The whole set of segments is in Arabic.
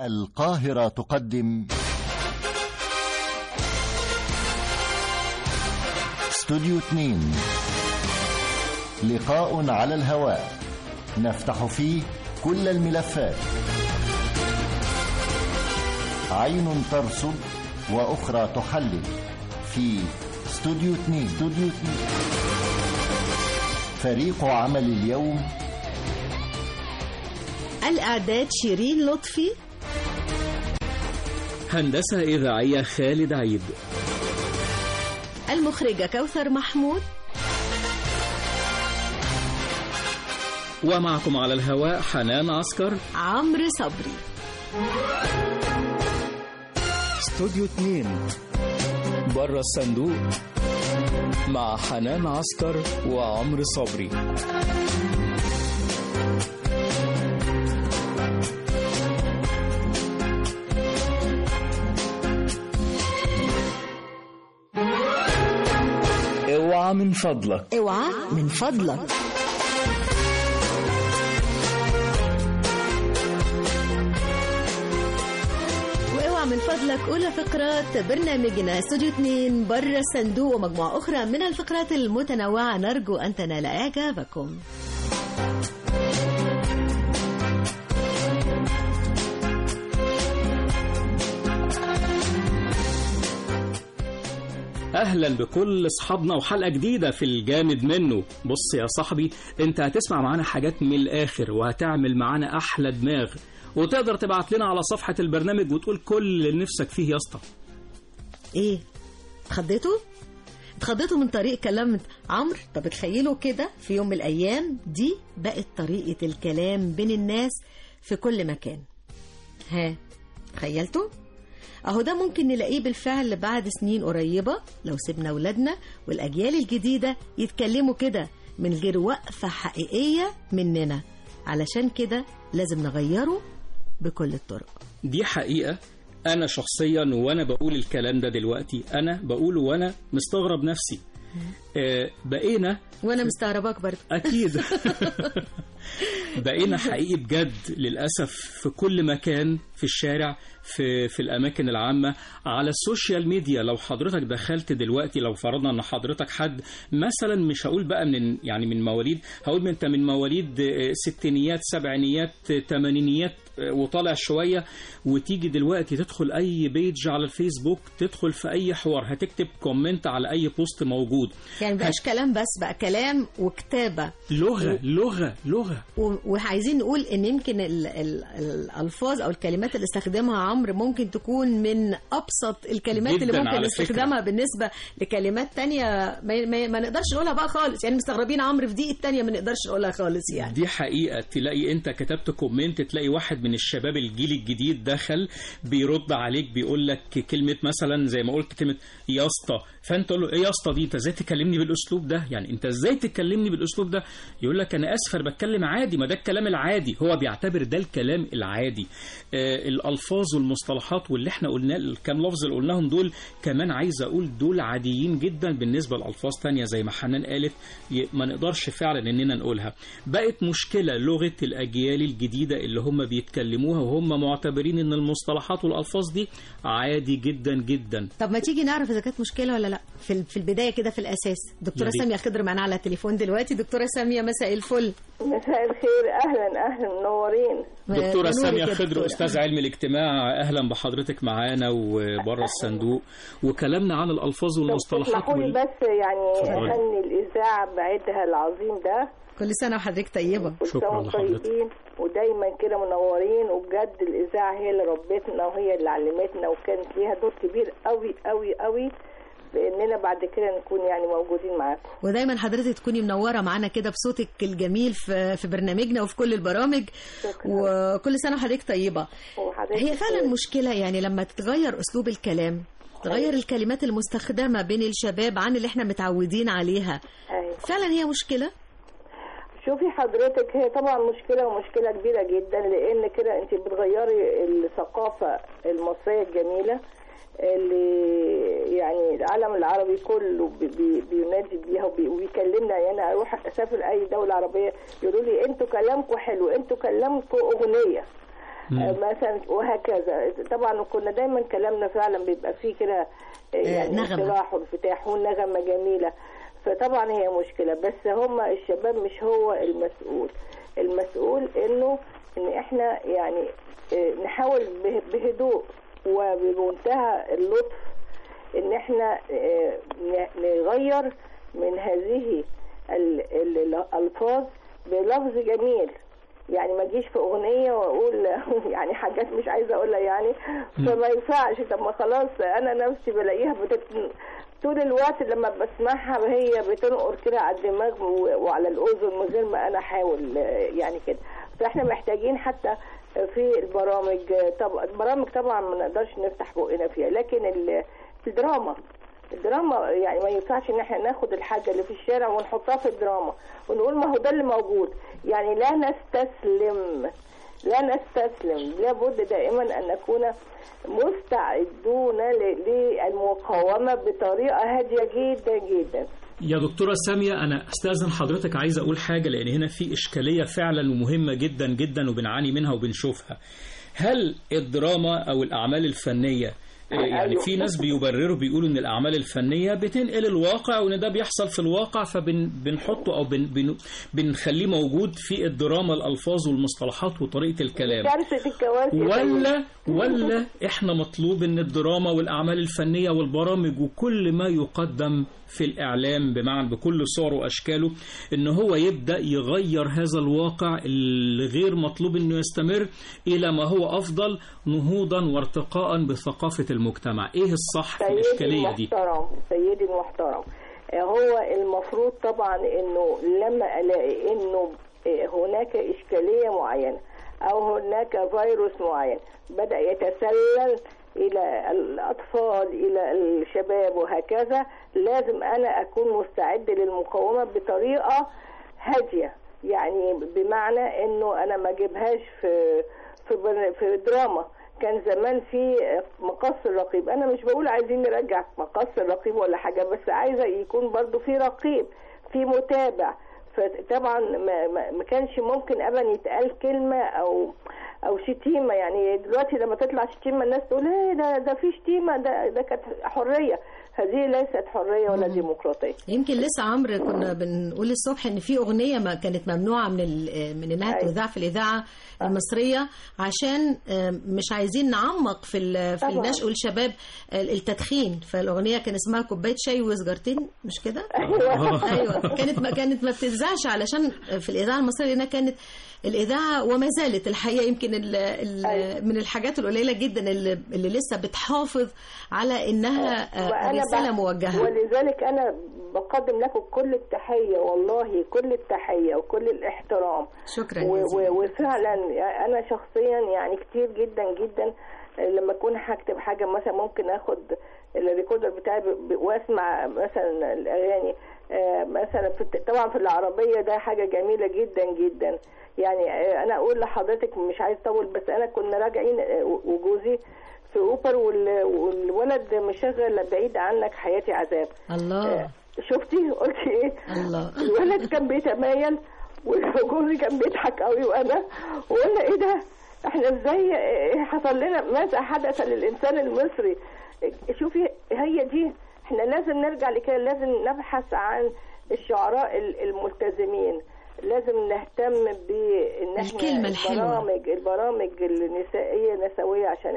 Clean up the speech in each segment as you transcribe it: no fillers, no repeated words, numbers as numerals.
القاهرة تقدم استوديو 2، لقاء على الهواء نفتح فيه كل الملفات، عين ترصد وأخرى تحلل في استوديو 2. فريق عمل اليوم: الإعداد شيرين لطفي، هندسة إذاعية خالد عيد، المخرجة كوثر محمود، ومعكم على الهواء حنان عسكر، عمرو صبري. استوديو 2 بره الصندوق مع حنان عسكر وعمرو صبري. اوعى من فضلك، اوعى من فضلك. واوعى من فضلك أولى فقرات برنامجنا استوديو 2 بره الصندوق، ومجموعة أخرى من الفقرات المتنوعة نرجو أن تنال إعجابكم. أهلا بكل أصحابنا وحلقة جديدة في الجامد منه. بص يا صاحبي، أنت هتسمع معانا حاجات من الآخر وهتعمل معانا أحلى دماغ، وتقدر تبعت لنا على صفحة البرنامج وتقول كل اللي نفسك فيه يا اسطى. إيه؟ اتخضيتوا من طريق كلام عمرو؟ طب تخيلوا كده في يوم من الأيام دي بقت طريقة الكلام بين الناس في كل مكان. ها، تخيلتوا؟ أهو ده ممكن نلاقيه بالفعل بعد سنين قريبة لو سيبنا أولادنا والأجيال الجديدة يتكلموا كده من غير وقفة حقيقية مننا. علشان كده لازم نغيره بكل الطرق. دي حقيقة. أنا شخصيا وأنا بقول الكلام ده دلوقتي أنا بقوله وأنا مستغرب نفسي. بقينا وأنا مستغرباك برضه أكيد. بقينا حقيقي بجد للأسف في كل مكان، في الشارع، في الأماكن العامة، على السوشيال ميديا. لو حضرتك دخلت دلوقتي، لو فرضنا أن حضرتك حد مثلا، مش هقول بقى من مواليد، هقول أنت من مواليد ستينيات سبعينيات تمانينيات وطالع شوية، وتيجي دلوقتي تدخل أي بيج على الفيسبوك، تدخل في أي حوار، هتكتب كومنت على أي بوست موجود. يعني بقاش كلام بس، بقى كلام وكتابة، لغة. وعايزين نقول ان يمكن الالفاظ او الكلمات اللي استخدمها عمرو ممكن تكون من ابسط الكلمات اللي ممكن نستخدمها بالنسبه لكلمات تانية ما نقدرش نقولها بقى خالص. يعني مستغربين عمرو في دي التانية ما نقدرش نقولها خالص. يعني دي حقيقه. تلاقي انت كتبت كومنت، تلاقي واحد من الشباب الجيل الجديد دخل بيرد عليك بيقول لك كلمه مثلا زي ما قلت كلمه يا اسطى، فانت تقول له ايه يا اسطى دي؟ انت ازاي تكلمني بالاسلوب ده؟ يعني انت ازاي تكلمني بالاسلوب ده؟ يقول لك انا اسف انا بتكلم عادي، ما ده الكلام العادي. هو بيعتبر ده الكلام العادي. الالفاظ والمصطلحات واللي احنا قلناه، الكام لفظ اللي قلناهم دول كمان عايز اقول دول عاديين جدا بالنسبه لالفاظ تانية زي ما حنان قالت ما نقدرش فعلا اننا نقولها. بقت مشكله لغه الاجيال الجديده اللي هم بيتكلموها وهم معتبرين ان المصطلحات والالفاظ دي عادي جدا جدا. طب ما تيجي نعرف اذا كانت مشكله ولا لا في البدايه كده في الاساس. دكتوره ساميه خضر معانا على التليفون دلوقتي. دكتوره ساميه مساء الفل. مساء الخير، اهلا منورين. دكتوره ساميه خضر استاذ علم الاجتماع، اهلا بحضرتك معانا وبره الصندوق وكلامنا عن الالفاظ والمصطلحات. اسمحوا لي بس يعني اهني الاذاعه بعيدها العظيم ده. كل سنه وحضرتك طيبه. شكرا لحضرتك. ودايما كده منورين، وبجد الاذاعه هي اللي ربتنا وهي اللي علمتنا، وكانت ليها دور كبير قوي قوي قوي باننا بعد كده نكون يعني موجودين معاكم. ودايما حضرتك تكوني منوره معانا كده بصوتك الجميل في برنامجنا وفي كل البرامج. شكرا. وكل سنه وحضرتك طيبه. هي فعلا مشكله يعني لما تتغير اسلوب الكلام، تغير الكلمات المستخدمه بين الشباب عن اللي احنا متعودين عليها. فعلا هي مشكله. شوفي حضرتك، هي طبعا مشكله ومشكله كبيره جدا، لان كده انت بتغيري الثقافه المصريه الجميله اللي يعني العالم العربي كله بينادي بيها وبيكلمنا. يعني انا اروح اسافر اي دوله عربيه يقولوا لي انتوا كلامكم حلو، انتوا كلامكم اغنيه. مثلا وهكذا. طبعا كنا دايما كلامنا فعلا بيبقى فيه كده يعني انشراح وانفتاح ونغمة جميلة. فطبعا هي مشكلة، بس هم الشباب مش هو المسؤول ان احنا يعني نحاول بهدوء وبمنتهى اللطف ان احنا نغير من هذه الألفاظ بلفظ جميل. يعني ما اجيش في اغنيه واقول يعني حاجات مش عايزه اقولها يعني، فما ينفعش. طب ما خلاص انا نفسي بلاقيها طول الوقت لما بسمعها هي بتنقر كده على الدماغ وعلى الاذن من غير ما انا احاول يعني كده. فاحنا محتاجين حتى في البرامج طبعا ما نقدرش نفتح بقنا فيها، لكن الدراما يعني ما ينفعش ان احنا ناخد الحاجه اللي في الشارع ونحطها في الدراما ونقول ما هو ده اللي موجود. يعني لا نستسلم، لابد دائما ان نكون مستعدون للمقاومه بطريقه هاديه جدا جدا. يا دكتورة سامية، أنا أستاذن حضرتك، عايز أقول حاجة لأن هنا في إشكالية فعلا ومهمة جدا جدا وبنعاني منها وبنشوفها. هل الدراما أو الأعمال الفنية يعني في ناس بيبرروا بيقولوا ان الاعمال الفنيه بتنقل الواقع وان ده بيحصل في الواقع فبنحطه او بنخليه موجود في الدراما، الالفاظ والمصطلحات وطريقه الكلام، ولا احنا مطلوب ان الدراما والاعمال الفنيه والبرامج وكل ما يقدم في الاعلام بمعنى بكل صوره واشكاله ان هو يبدا يغير هذا الواقع الغير مطلوب انه يستمر الى ما هو افضل نهوضا وارتقاء بثقافه المجتمع. ايه الصح في الاشكاليه دي؟ سيدي المحترم، هو المفروض طبعا انه لما الاقي انه هناك اشكاليه معينه او هناك فيروس معين بدا يتسلل الى الاطفال الى الشباب وهكذا، لازم انا اكون مستعد للمقاومه بطريقه هاديه. يعني بمعنى انه انا ما اجيبهاش في دراما. كان زمان في مقص الرقيب، انا مش بقول عايزين نرجع مقص الرقيب ولا حاجه، بس عايزه يكون برضو في رقيب، في متابع. فطبعا ما كانش ممكن ابدا يتقال كلمه او شتيمه. يعني دلوقتي لما تطلع شتيمه الناس تقول ايه ده في شتيمه، ده كانت حريه. هذه ليست حريه ولا ديمقراطيه. يمكن لسه عمرو كنا بنقول الصبح ان في اغنيه ما كانت ممنوعه من انها تذاع في الاذاعه المصريه عشان مش عايزين نعمق في النشء والشباب التدخين. فالاغنيه كان اسمها كوبايه شاي وسجارتين، مش كده؟ ايوه كانت ما بتذاعش علشان في الاذاعه المصريه لانها كانت الإذاعة وما زالت الحقيقة يمكن من الحاجات القليلة جدا اللي لسه بتحافظ على إنها رسالة موجهة. ولذلك أنا بقدم لكم كل التحية، والله كل التحية وكل الاحترام. شكرا. وفعلا أنا شخصيا يعني كتير جدا جدا لما أكون هكتب حاجة مثلا ممكن أخد الريكوردر بتاعي واسمع مثلا الأغاني مثلا طبعا في العربية، ده حاجة جميلة جدا جدا. يعني انا اقول لحضرتك مش عايز اطول، بس انا كنا راجعين وجوزي في اوبر والولد مشغل بعيد عنك حياتي عذاب. الله. شفتي قلتي ايه؟ الله. الولد كان بيتمايل وجوزي كان بيضحك قوي وانا وقلنا ايه ده، احنا ازاي حصل لنا، ماذا حدث للانسان المصري؟ شوفي هي دي، احنا لازم نرجع لكده، لازم نبحث عن الشعراء الملتزمين، لازم نهتم بان احنا البرامج النسائيه نسويه عشان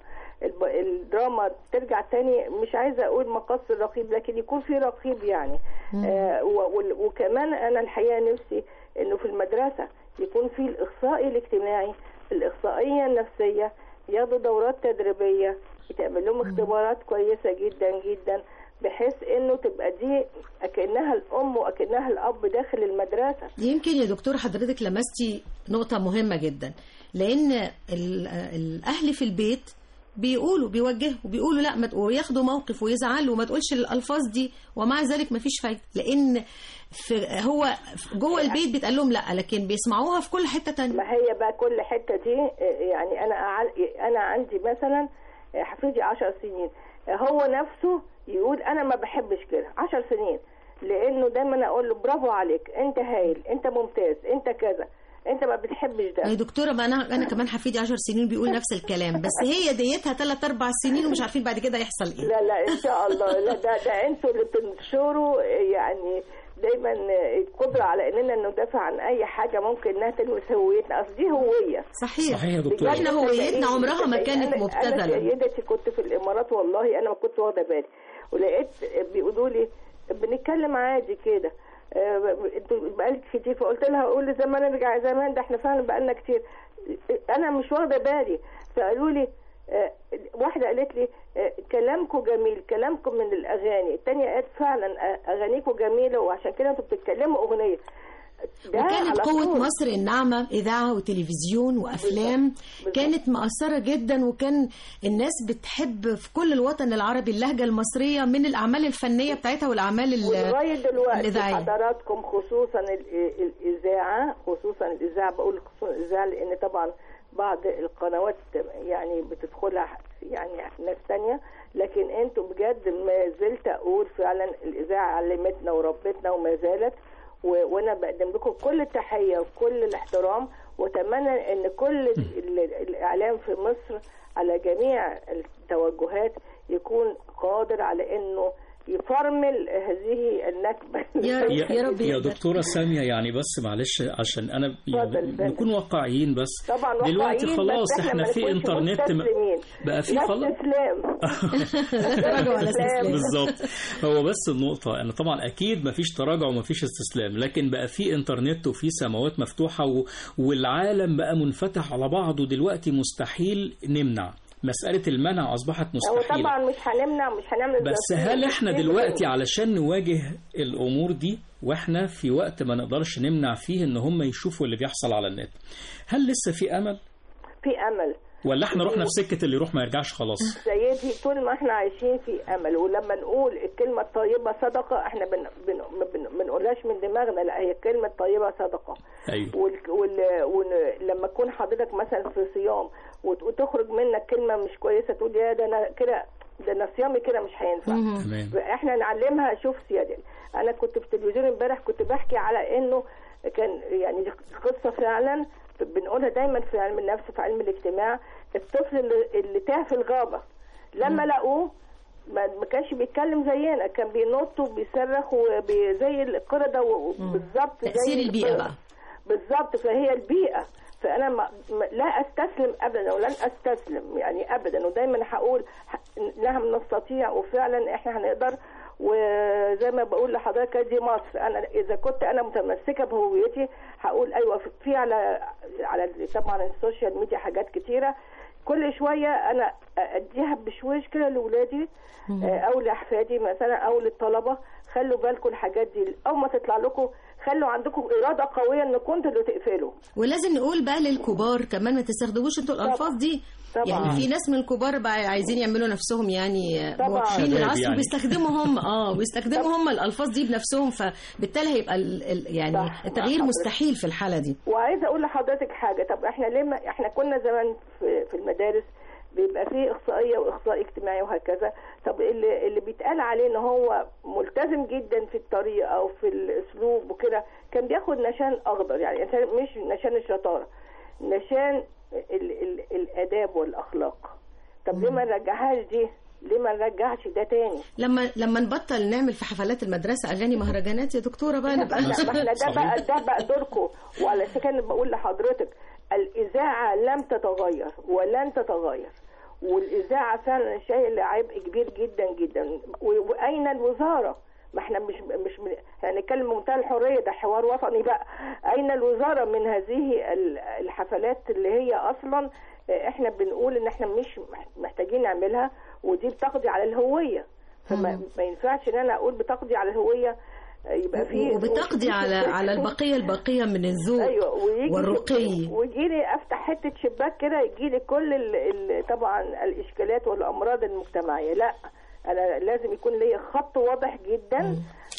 الدراما ترجع تاني. مش عايزه اقول مقص الرقيب، لكن يكون في رقيب يعني. وكمان انا الحقيقه نفسي انه في المدرسه يكون في الاخصائي الاجتماعي، الاخصائيه النفسيه، ياخدوا دورات تدريبيه، يتعمل لهم اختبارات كويسه جدا جدا، بحيث انه تبقى دي اكنها الام واكنها الاب داخل المدرسه. يمكن يا دكتور حضرتك لمستي نقطه مهمه جدا، لان الاهل في البيت بيوجهوا لا وياخدوا موقف ويزعلوا وما تقولش الالفاظ دي، ومع ذلك ما فيش فايده، لان هو جوه البيت بيتقال لهم لا، لكن بيسمعوها في كل حته تانية. ما هي بقى كل حته دي. يعني انا عندي مثلا حفيدي 10 سنين، هو نفسه يقول انا ما بحبش كده 10 سنين، لانه دايما اقول له برافو عليك، انت هايل، انت ممتاز، انت كذا. انت ما بتحبش ده. يا دكتوره، ما انا كمان حفيدي 10 سنين بيقول نفس الكلام، بس هي ديتها 3-4 سنين ومش عارفين بعد كده يحصل ايه. لا ان شاء الله. لا ده انتوا اللي بتنشروا يعني دايما القدره على اننا ندافع عن اي حاجه ممكن انها تلمس هويتنا. اصل دي هويه. صحيح يا دكتوره. احنا هويتنا عمرها ما كانت مبتذله. انا سيدتي كنت في الامارات والله انا ما كنت واخده بالي، ولقيت بيقولوا لي بنتكلم عادي كده، انتوا بقالك كتير، فقلت لها قول لي زمان نرجع زمان، ده احنا فعلا بقالنا كتير، انا مش واخده بالي. فقالوا لي واحده قالت لي كلامكم جميل، كلامكم من الاغاني. الثانيه قالت فعلا اغانيكم جميله وعشان كده انتوا بتتكلموا اغنيه. وكانت قوة مصر الناعمة إذاعة وتلفزيون وأفلام كانت مؤثرة جدا، وكان الناس بتحب في كل الوطن العربي اللهجة المصرية من الأعمال الفنية بتاعتها والأعمال ولغاية دلوقتي الإذاعية. حضراتكم خصوصا الإذاعة بقول خصوصا الإذاعة لأن طبعا بعض القنوات يعني بتدخلها يعني ناس تانية، لكن انتوا بجد ما زلت أقول فعلا الإذاعة علمتنا وربتنا وما زالت، وانا بقدم لكم كل التحيه وكل الاحترام، واتمنى ان كل الاعلام في مصر على جميع التوجهات يكون قادر على انه يفرمل هذه النكبه. يا رب يا دكتوره ساميه، يعني بس معلش عشان انا نكون واقعيين بس. طبعا دلوقتي خلاص احنا في انترنت بقى في خلاص تراجع ولا استسلام. بالظبط. هو بس النقطه ان طبعا اكيد ما فيش تراجع وما فيش استسلام، لكن بقى في انترنت وفي سماوات مفتوحه والعالم بقى منفتح على بعضه دلوقتي، مستحيل نمنع. مسألة المنع أصبحت مستحيلة. طبعا مش هنعمل بس هل احنا دلوقتي علشان نواجه الأمور دي واحنا في وقت ما نقدرش نمنع فيه ان هم يشوفوا اللي بيحصل على النت، هل لسه في أمل؟ في أمل، ولا احنا رحنا في سكة اللي يروح ما يرجعش خلاص؟ سيدي طول ما احنا عايشين في أمل، ولما نقول الكلمة الطيبة صدقة احنا بنقولهاش من دماغنا، لا هي الكلمة الطيبة صدقة. أيوة. ولما تكون حضرتك مثلا في صيام وتخرج منك كلمة مش كويسة تقول يا ده انا كده، ده انا صيامي كده مش هينفع. احنا نعلمها. شوف سيادة، انا كنت في التلفزيون امبارح كنت بحكي على انه كان يعني قصة فعلا بنقولها دايما في علم النفس في علم الاجتماع. الطفل اللي تاه في الغابة لما لقوه ما كانش بيتكلم زينا، كان بينط وبيصرخ زي القردة بالظبط. تأثير البيئة بقى بالظبط. فهي البيئة. فأنا لا أستسلم أبدا ولن أستسلم يعني أبدا، ودايما هقول نعم نستطيع وفعلا إحنا هنقدر. وزي ما بقول لحضرتك دي مصر، أنا إذا كنت أنا متمسكة بهويتي هقول أيوة. في على طبعا السوشيال ميديا حاجات كتيرة، كل شوية أنا أديها بشويش كده لأولادي أو لأحفادي مثلا أو للطلبة، خلوا بالكم الحاجات دي أول ما تطلع لكم، خلوا عندكم إرادة قوية إنكم انتوا اللي تقفلوا. ولازم نقول بقى للكبار كمان ما تستخدموش انتوا الألفاظ دي. طبعا. يعني في ناس من الكبار بقى عايزين يعملوا نفسهم يعني مواكبين العصر يعني. وبيستخدموا هم بيستخدموا هم الألفاظ دي بنفسهم، فبالتالي هيبقى يعني التغيير مستحيل في الحالة دي. وعايزة أقول لحضرتك حاجة، طب احنا ليه احنا كنا زمان في المدارس بيبقى فيه إخصائية وإخصائي اجتماعي وهكذا، طب اللي بيتقال عليه ان هو ملتزم جدا في الطريقة او في الاسلوب وكده كان بياخد نشان اخضر، يعني مش نشان الشطارة، نشان الاداب والاخلاق. طب ليه ما نرجعهاش دي؟ ليه ما نرجعش ده تاني؟ لما نبطل نعمل في حفلات المدرسة اغاني مهرجانات يا دكتورة بقى نبقى ده بقى دوركم. وعلى فكرة بقول لحضرتك الإذاعة لم تتغير ولن تتغير، والإذاعة فعلا شايلة عبء كبير جدا جدا. وأين الوزارة؟ ما احنا مش هنتكلم بمنتهى الحرية، ده حوار وطني بقى. أين الوزارة من هذه الحفلات اللي هي أصلا احنا بنقول ان احنا مش محتاجين نعملها، ودي بتقضي على الهوية. فما ينفعش ان انا اقول بتقضي على الهوية يبقى فيه وبتقضي على البقية من الذوق. أيوة. والرقي. ويجيلي افتح حتة شباك كده يجيلي كل طبعا الاشكالات والامراض المجتمعية. لا، انا لازم يكون لي خط واضح جدا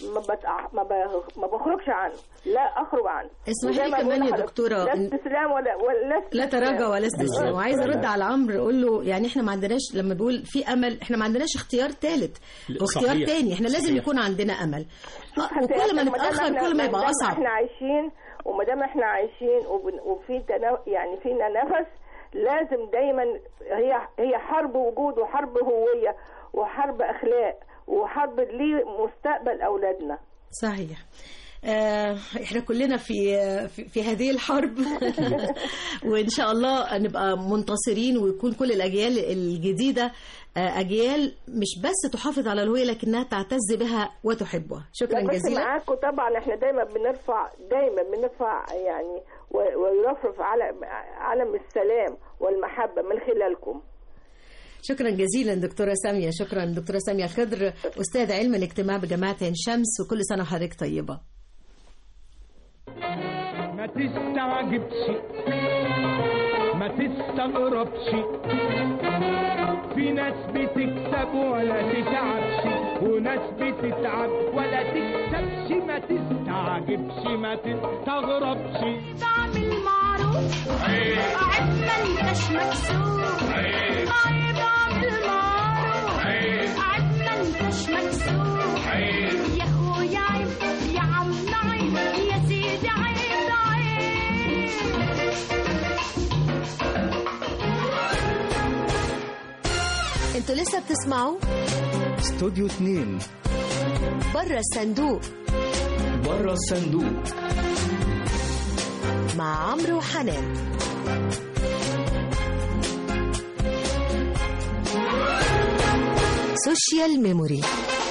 ما بخرجش عنه، لا اخرج عنه. اسمحي لي كمان يا دكتوره، لا استسلام لا تراجع ولا استسلام. وعايزه ارد على عمرو اقول له يعني احنا ما عندناش، لما بيقول في امل احنا ما عندناش اختيار ثالث واختيار ثاني، احنا لازم يكون عندنا امل. وكل ما نتاخر كل ما يبقى اصعب. احنا عايشين وما دام احنا عايشين وفي يعني فينا نفس، لازم دايما هي حرب وجود وحرب هوية وحرب أخلاق وحرب لمستقبل أولادنا. صحيح. احنا كلنا في هذه الحرب وان شاء الله نبقى منتصرين، ويكون كل الاجيال الجديده اجيال مش بس تحافظ على الهويه لكنها تعتز بها وتحبها. شكرا جزيلا. معاكم طبعا. احنا دايما بنرفع يعني ويرفرف علم السلام والمحبه من خلالكم. شكرا جزيلا دكتورة سامية. شكرا دكتورة سامية خضر، أستاذ علم الاجتماع بجامعة عين شمس، وكل سنة وحضرتك طيبة. ما تستعجبش ما تستغربش، في ناس بتكسب ولا تتعبش، وناس بتتعب ولا تكسبش. ما تستعجبش ما تستغربش، تعمل معروف عيب ما انتش مكسوف، عيب اعمل معروف عيب ما انتش مكسوف، يا اخويا عيب يا عم عيب يا سيدي عيب عيب. انتوا لسه بتسمعوا استوديو 2 بره الصندوق. بره الصندوق مع عمرو وحنان. سوشيال ميموري.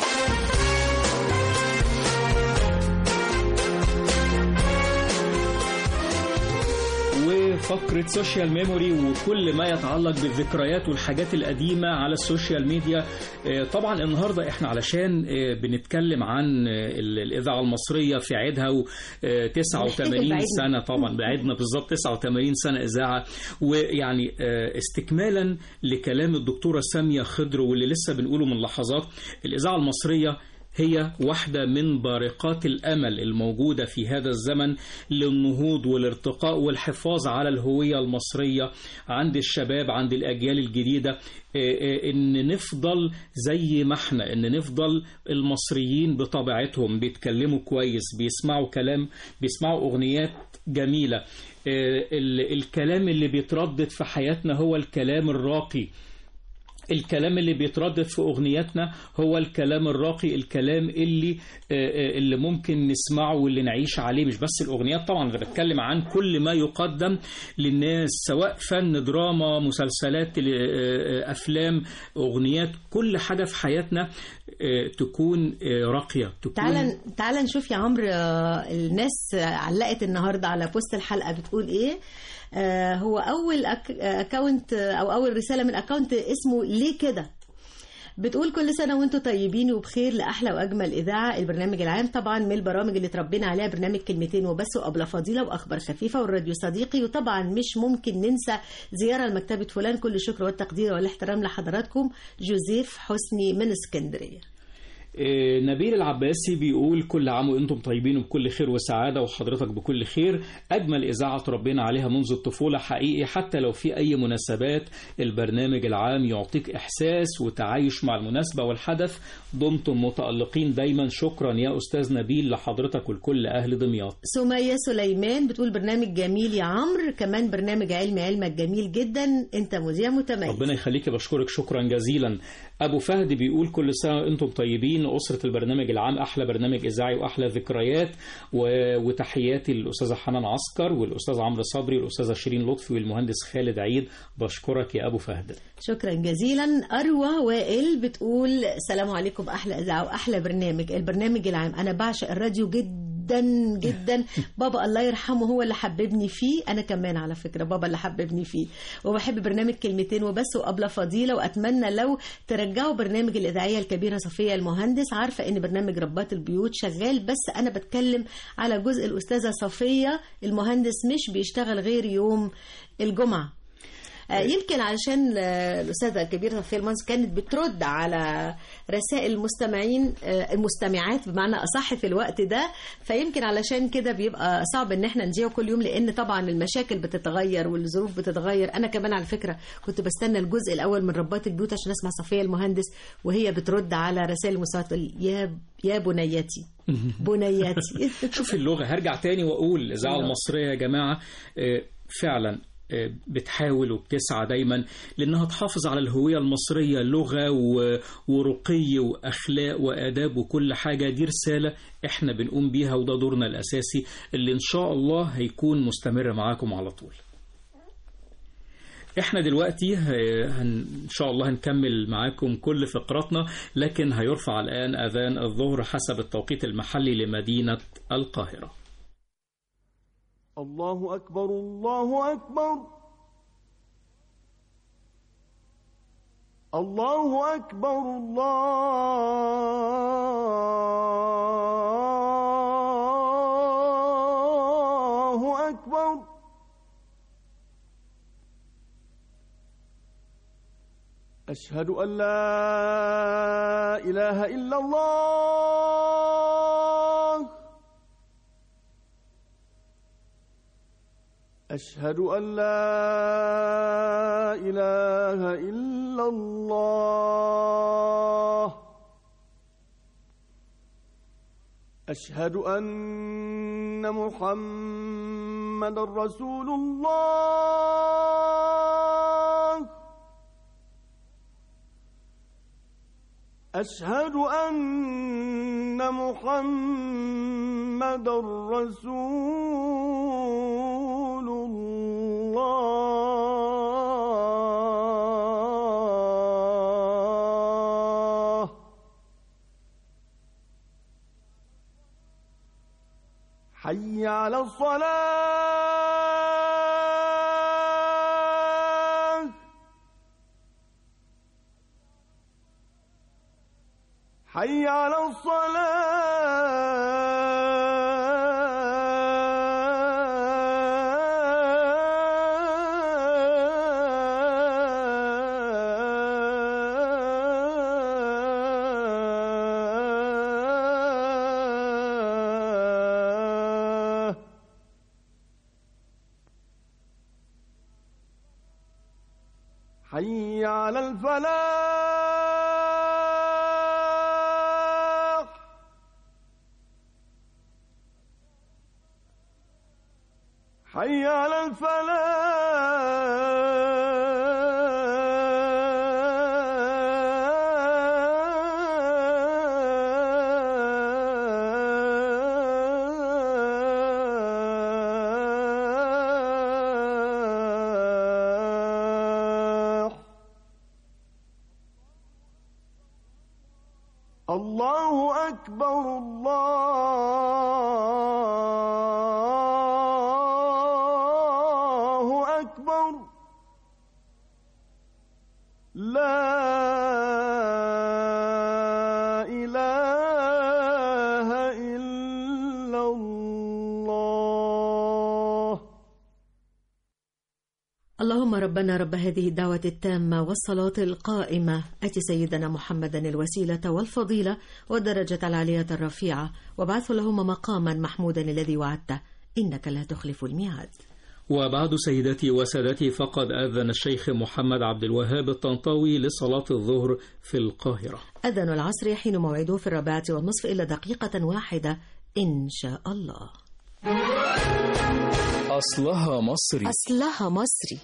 وفقرة سوشيال ميموري وكل ما يتعلق بالذكريات والحاجات القديمة على السوشيال ميديا. طبعا النهاردة احنا علشان بنتكلم عن الإذاعة المصرية في عيدها 89 سنة. طبعا بعيدنا بالظبط 89 سنة إذاعة. ويعني استكمالا لكلام الدكتورة سامية خضر واللي لسه بنقوله من لحظات، الإذاعة المصرية هي واحدة من بارقات الأمل الموجودة في هذا الزمن للنهوض والارتقاء والحفاظ على الهوية المصرية عند الشباب، عند الأجيال الجديدة، إن نفضل زي ما احنا، إن نفضل المصريين بطبيعتهم بيتكلموا كويس، بيسمعوا كلام، بيسمعوا أغنيات جميلة. الكلام اللي بيتردد في حياتنا هو الكلام الراقي، الكلام اللي بيتردد في أغنياتنا هو الكلام الراقي، الكلام اللي ممكن نسمعه واللي نعيش عليه. مش بس الأغنيات طبعا، أنا بتكلم عن كل ما يقدم للناس، سواء فن، دراما، مسلسلات، أفلام، أغنيات، كل حاجة في حياتنا تكون راقية. تعال نشوف يا عمرو، الناس علقت النهاردة على بوست الحلقة بتقول إيه. هو أول أكاونت أو أول رسالة من أكاونت اسمه ليه كده، بتقول كل سنة وانتم طيبين وبخير لأحلى وأجمل إذاعة، البرنامج العام طبعا من البرامج اللي تربينا عليها، برنامج كلمتين وبس وأبلة فضيلة وأخبار خفيفة والراديو صديقي، وطبعا مش ممكن ننسى زيارة لمكتبة فلان. كل الشكر والتقدير والاحترام لحضراتكم. جوزيف حسني من اسكندرية. نبيل العباسي بيقول كل عام وانتم طيبين وبكل خير وسعادة وحضرتك بكل خير. أجمل إذاعة تربينا عليها منذ الطفولة حقيقي، حتى لو في أي مناسبات البرنامج العام يعطيك إحساس وتعايش مع المناسبة والحدث. دمتم متألقين دايما. شكرا يا أستاذ نبيل لحضرتك ولكل أهل دمياط. سمية سليمان بتقول برنامج جميل يا عمرو، كمان برنامج علمك جميل جدا، انت مذيع متميز. ربنا يخليك، بشكرك شكرا جزيلا. أبو فهد بيقول كل سنة وانتم طيبين، أسرة البرنامج العام أحلى برنامج إذاعي وأحلى ذكريات، وتحياتي للأستاذة حنان عسكر والأستاذ عمرو صبري والأستاذة شيرين لطفي والمهندس خالد عيد. بشكرك يا أبو فهد. شكرا جزيلا. أروى وائل بتقول السلام عليكم، أحلى إذاعة وأحلى برنامج، البرنامج العام. أنا بعشق الراديو جدا جدا. بابا الله يرحمه هو اللي حببني فيه، أنا كمان على فكرة بابا اللي حببني فيه، وبحب برنامج كلمتين وبس وأبلة فضيلة، وأتمنى لو ترجعوا برنامج الإذاعية الكبيرة صفية المهندس. عارفة إن برنامج ربات البيوت شغال، بس أنا بتكلم على جزء الأستاذة صفية المهندس مش بيشتغل غير يوم الجمعة. يمكن علشان الأستاذة الكبيرة صفية المهندس كانت بترد على رسائل المستمعات بمعنى أصح في الوقت ده، فيمكن علشان كده بيبقى صعب إن احنا نذيعه كل يوم، لأن طبعا المشاكل بتتغير والظروف بتتغير. أنا كمان على فكرة كنت بستنى الجزء الأول من ربات البيوت عشان أسمع صفية المهندس وهي بترد على رسائل المستمعات، يا بنياتي بنياتي. شوف اللغة، هرجع تاني وأقول الإذاعة المصرية يا جماعة فعلا بتحاول وبتسعى دايما لأنها تحافظ على الهوية المصرية، لغة ورقي وأخلاق وآداب وكل حاجة. دي رسالة احنا بنقوم بيها وده دورنا الأساسي اللي إن شاء الله هيكون مستمر معاكم على طول. احنا دلوقتي إن شاء الله هنكمل معاكم كل فقراتنا، لكن هيرفع الآن أذان الظهر حسب التوقيت المحلي لمدينة القاهرة. الله أكبر الله أكبر الله أكبر الله أكبر أشهد أن لا إله إلا الله أشهد أن لا إله إلا الله أشهد أن محمد رسول الله أشهد أن محمد رسول الله حي على الصلاة حي على الصلاة حي على الفلاح حي على الفلاح الله أكبر الله أكبر لا إله إلا الله. اللهم ربنا رب هذه الدعوة التامة والصلاة القائمة أتي سيدنا محمدا الوسيلة والفضيلة والدرجة العالية الرفيعة وابعثه لهم مقاما محمودا الذي وعدته إنك لا تخلف الميعاد. وبعد سيداتي وسادتي فقد أذن الشيخ محمد عبد الوهاب الطنطاوي لصلاة الظهر في القاهرة. أذن العصر حين موعده في 4:30 إلا دقيقة واحدة إن شاء الله. أصلها مصري. أصلها مصري.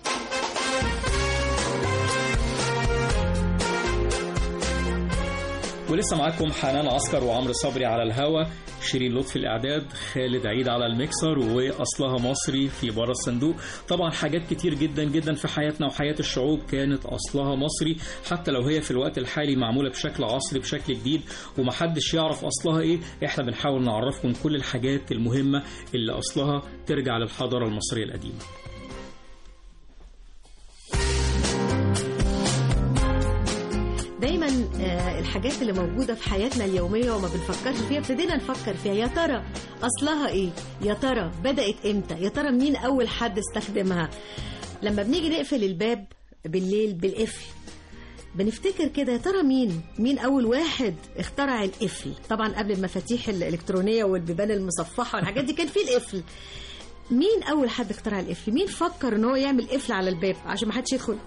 ولسه معاكم حنان عسكر وعمرو صبري على الهوا، شيرين لطفي الإعداد، خالد عيد على الميكسر، وأصلها مصري في بره الصندوق. طبعا حاجات كتير جدا جدا في حياتنا وحياة الشعوب كانت أصلها مصري، حتى لو هي في الوقت الحالي معمولة بشكل عصري بشكل جديد ومحدش يعرف أصلها إيه. إحنا بنحاول نعرفكم كل الحاجات المهمة اللي أصلها ترجع للحضارة المصرية القديمة. دايما الحاجات اللي موجودة في حياتنا اليومية وما بنفكرش فيها ابتدينا نفكر فيها، يا ترى أصلها إيه؟ يا ترى بدأت إمتى؟ يا ترى مين أول حد استخدمها؟ لما بنيجي نقفل الباب بالليل بالقفل بنفتكر كده يا ترى مين أول واحد اخترع القفل؟ طبعا قبل المفاتيح الإلكترونية والبيبان المصفحة والحاجات دي كان فيه القفل. مين أول حد اخترع القفل؟ مين فكر إن هو يعمل قفل على الباب عشان ما حدش يدخل؟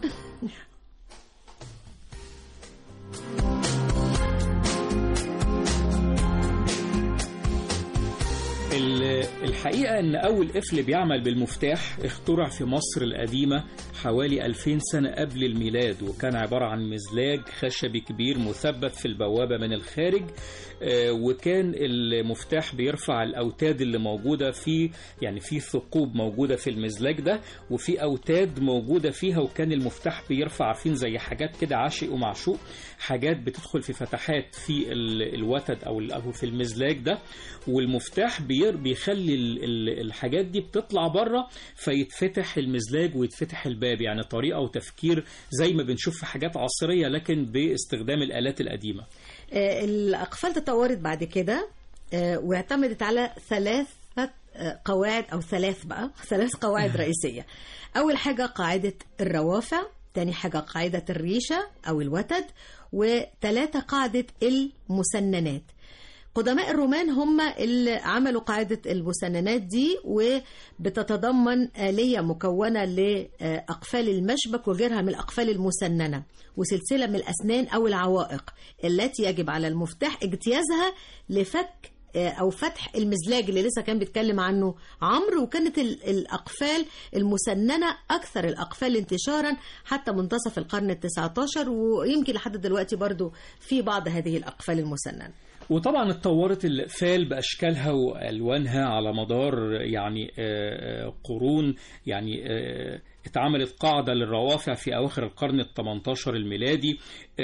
الحقيقة أن أول قفل بيعمل بالمفتاح اخترع في مصر القديمة حوالي 2000 سنة قبل الميلاد، وكان عبارة عن مزلاج خشبي كبير مثبت في البوابة من الخارج، وكان المفتاح بيرفع الأوتاد اللي موجودة فيه، يعني في ثقوب موجودة في المزلاج ده وفي أوتاد موجودة فيها، وكان المفتاح بيرفع عارفين زي حاجات كده عاشق ومعشوق، حاجات بتدخل في فتحات في الوتد أو في المزلاج ده، والمفتاح بيخلي الحاجات دي بتطلع بره فيتفتح المزلاج ويتفتح الباب. يعني طريقة وتفكير زي ما بنشوف في حاجات عصرية لكن باستخدام الآلات القديمة. الأقفال تطورت بعد كده واعتمدت على ثلاث قواعد أو ثلاث قواعد رئيسية. أول حاجة قاعدة الروافع، تاني حاجة قاعدة الريشة أو الوتد، وثلاثة قاعدة المسننات. قدماء الرومان هم اللي عملوا قاعدة المسننات دي، وبتتضمن آلية مكونة لأقفال المشبك وغيرها من الأقفال المسننة، وسلسلة من الأسنان أو العوائق التي يجب على المفتاح اجتيازها لفك أو فتح المزلاج اللي لسه كان بيتكلم عنه عمرو. وكانت الأقفال المسننة أكثر الأقفال انتشارا حتى منتصف القرن ال19، ويمكن لحد دلوقتي برضو في بعض هذه الأقفال المسننة. وطبعا اتطورت الأقفال بأشكالها وألوانها على مدار يعني قرون. يعني اتعملت قاعدة للروافع في أواخر القرن ال18 الميلادي،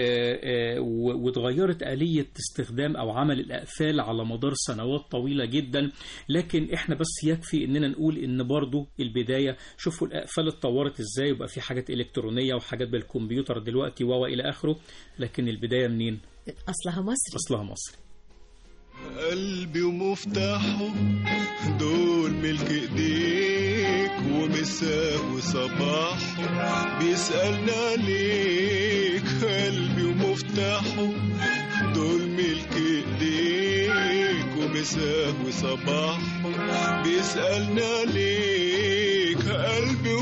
واتغيرت آلية استخدام أو عمل الأقفال على مدار سنوات طويلة جدا. لكن احنا بس يكفي اننا نقول ان برضو البداية، شوفوا الأقفال اتطورت ازاي، وبقى في حاجات إلكترونية وحاجات بالكمبيوتر دلوقتي وإلى آخره، لكن البداية منين؟ أصلها مصري. قلبي ومفتاحه دول ملك ايديك، ومساه وصباحه بيسألنا عليك. قلبي ومفتاحه دول ملك ايديك، ومساه وصباحه بيسألنا عليك. قلبي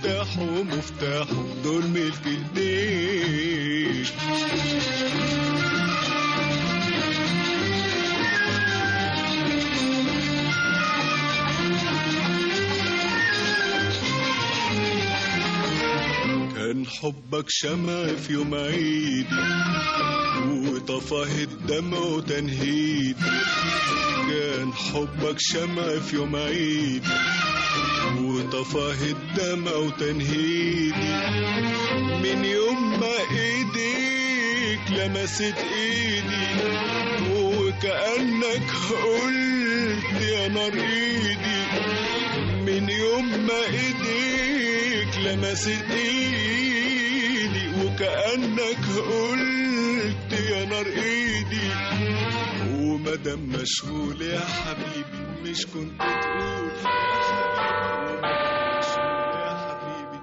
ومفتاحه دول ملك ايديك. كان حبك شمع في يوم عيدي، وطفاه الدمع وتنهيدي. كان حبك شمع في يوم عيدي، وطفاه الدمع وتنهيدي. من يوم ما ايديك لمست ايدي، وكأنك قلت يا نار ايدي. من يوم ما ايديك لمست ايدي، وكأنك قلت يا نار ايدي. ومدام مشغول يا حبيبي مش كنت تقول يا حبيبي.